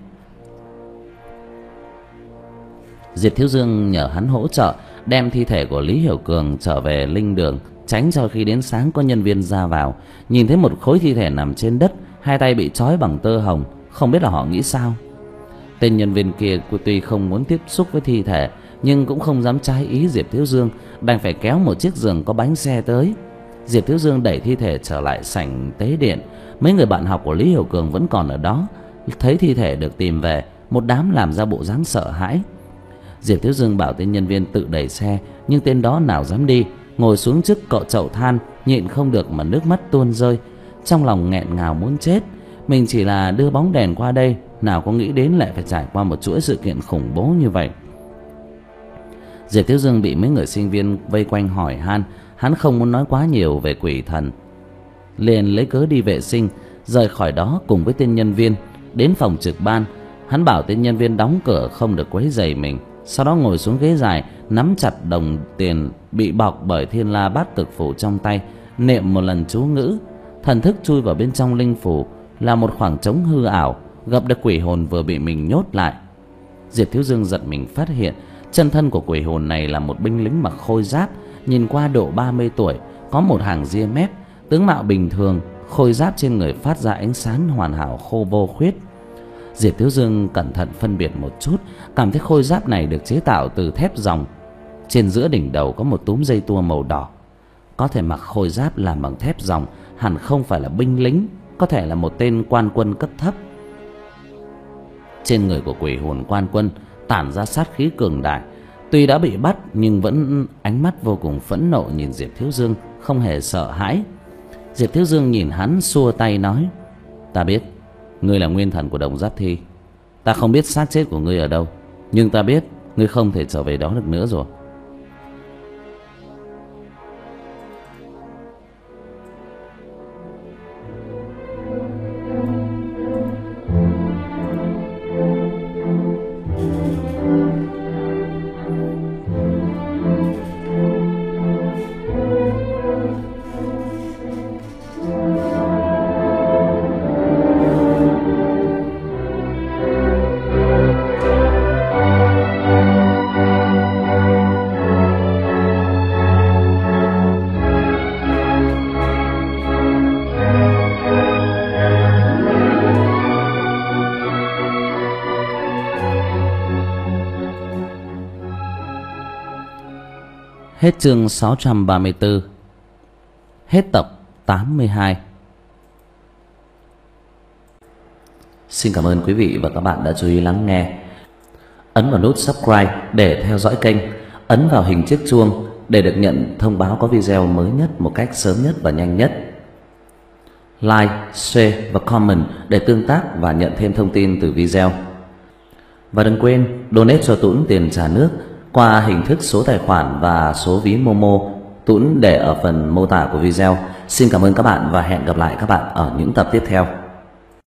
Diệp Thiếu Dương nhờ hắn hỗ trợ đem thi thể của Lý Hiểu Cường trở về linh đường, tránh cho khi đến sáng có nhân viên ra vào nhìn thấy một khối thi thể nằm trên đất, hai tay bị trói bằng tơ hồng, không biết là họ nghĩ sao. Tên nhân viên kia tuy không muốn tiếp xúc với thi thể, nhưng cũng không dám trái ý Diệp Thiếu Dương, đành phải kéo một chiếc giường có bánh xe tới. Diệp Thiếu Dương đẩy thi thể trở lại sảnh tế điện. Mấy người bạn học của Lý Hiểu Cường vẫn còn ở đó, thấy thi thể được tìm về, một đám làm ra bộ dáng sợ hãi. Diệp Thiếu Dương bảo tên nhân viên tự đẩy xe, nhưng tên đó nào dám đi, ngồi xuống trước cọ chậu than, nhịn không được mà nước mắt tuôn rơi, trong lòng nghẹn ngào muốn chết. Mình chỉ là đưa bóng đèn qua đây, nào có nghĩ đến lại phải trải qua một chuỗi sự kiện khủng bố như vậy. Diệp Thiếu Dương bị mấy người sinh viên vây quanh hỏi han, hắn không muốn nói quá nhiều về quỷ thần, liền lấy cớ đi vệ sinh, rời khỏi đó cùng với tên nhân viên. Đến phòng trực ban, hắn bảo tên nhân viên đóng cửa không được quấy rầy mình, sau đó ngồi xuống ghế dài, nắm chặt đồng tiền bị bọc bởi Thiên La Bát Cực Phù trong tay, niệm một lần chú ngữ. Thần thức chui vào bên trong linh phù, là một khoảng trống hư ảo, gặp được quỷ hồn vừa bị mình nhốt lại. Diệp Thiếu Dương giật mình phát hiện chân thân của quỷ hồn này là một binh lính mặc khôi giáp, nhìn qua độ ba mươi tuổi, có một hàng ria mép, tướng mạo bình thường, khôi giáp trên người phát ra ánh sáng hoàn hảo khô vô khuyết. Diệp Thiếu Dương cẩn thận phân biệt một chút, cảm thấy khôi giáp này được chế tạo từ thép ròng. Trên giữa đỉnh đầu có một túm dây tua màu đỏ. Có thể mặc khôi giáp làm bằng thép ròng, hẳn không phải là binh lính, có thể là một tên quan quân cấp thấp. Trên người của quỷ hồn quan quân tản ra sát khí cường đại, tuy đã bị bắt nhưng vẫn ánh mắt vô cùng phẫn nộ nhìn Diệp Thiếu Dương, không hề sợ hãi. Diệp Thiếu Dương nhìn hắn xua tay nói: "Ta biết ngươi là nguyên thần của Đồng Giáp Thi, ta không biết xác chết của ngươi ở đâu, nhưng ta biết ngươi không thể trở về đó được nữa rồi." Hết chương sáu trăm ba mươi tư. Hết tập tám mươi hai. Xin cảm ơn quý vị và các bạn đã chú ý lắng nghe. Ấn vào nút subscribe để theo dõi kênh. Ấn vào hình chiếc chuông để được nhận thông báo có video mới nhất một cách sớm nhất và nhanh nhất. Like, share và comment để tương tác và nhận thêm thông tin từ video. Và đừng quên donate cho Tuấn tiền trả nước qua hình thức số tài khoản và số ví Momo. Tuấn để ở phần mô tả của video. Xin cảm ơn các bạn và hẹn gặp lại các bạn ở những tập tiếp theo.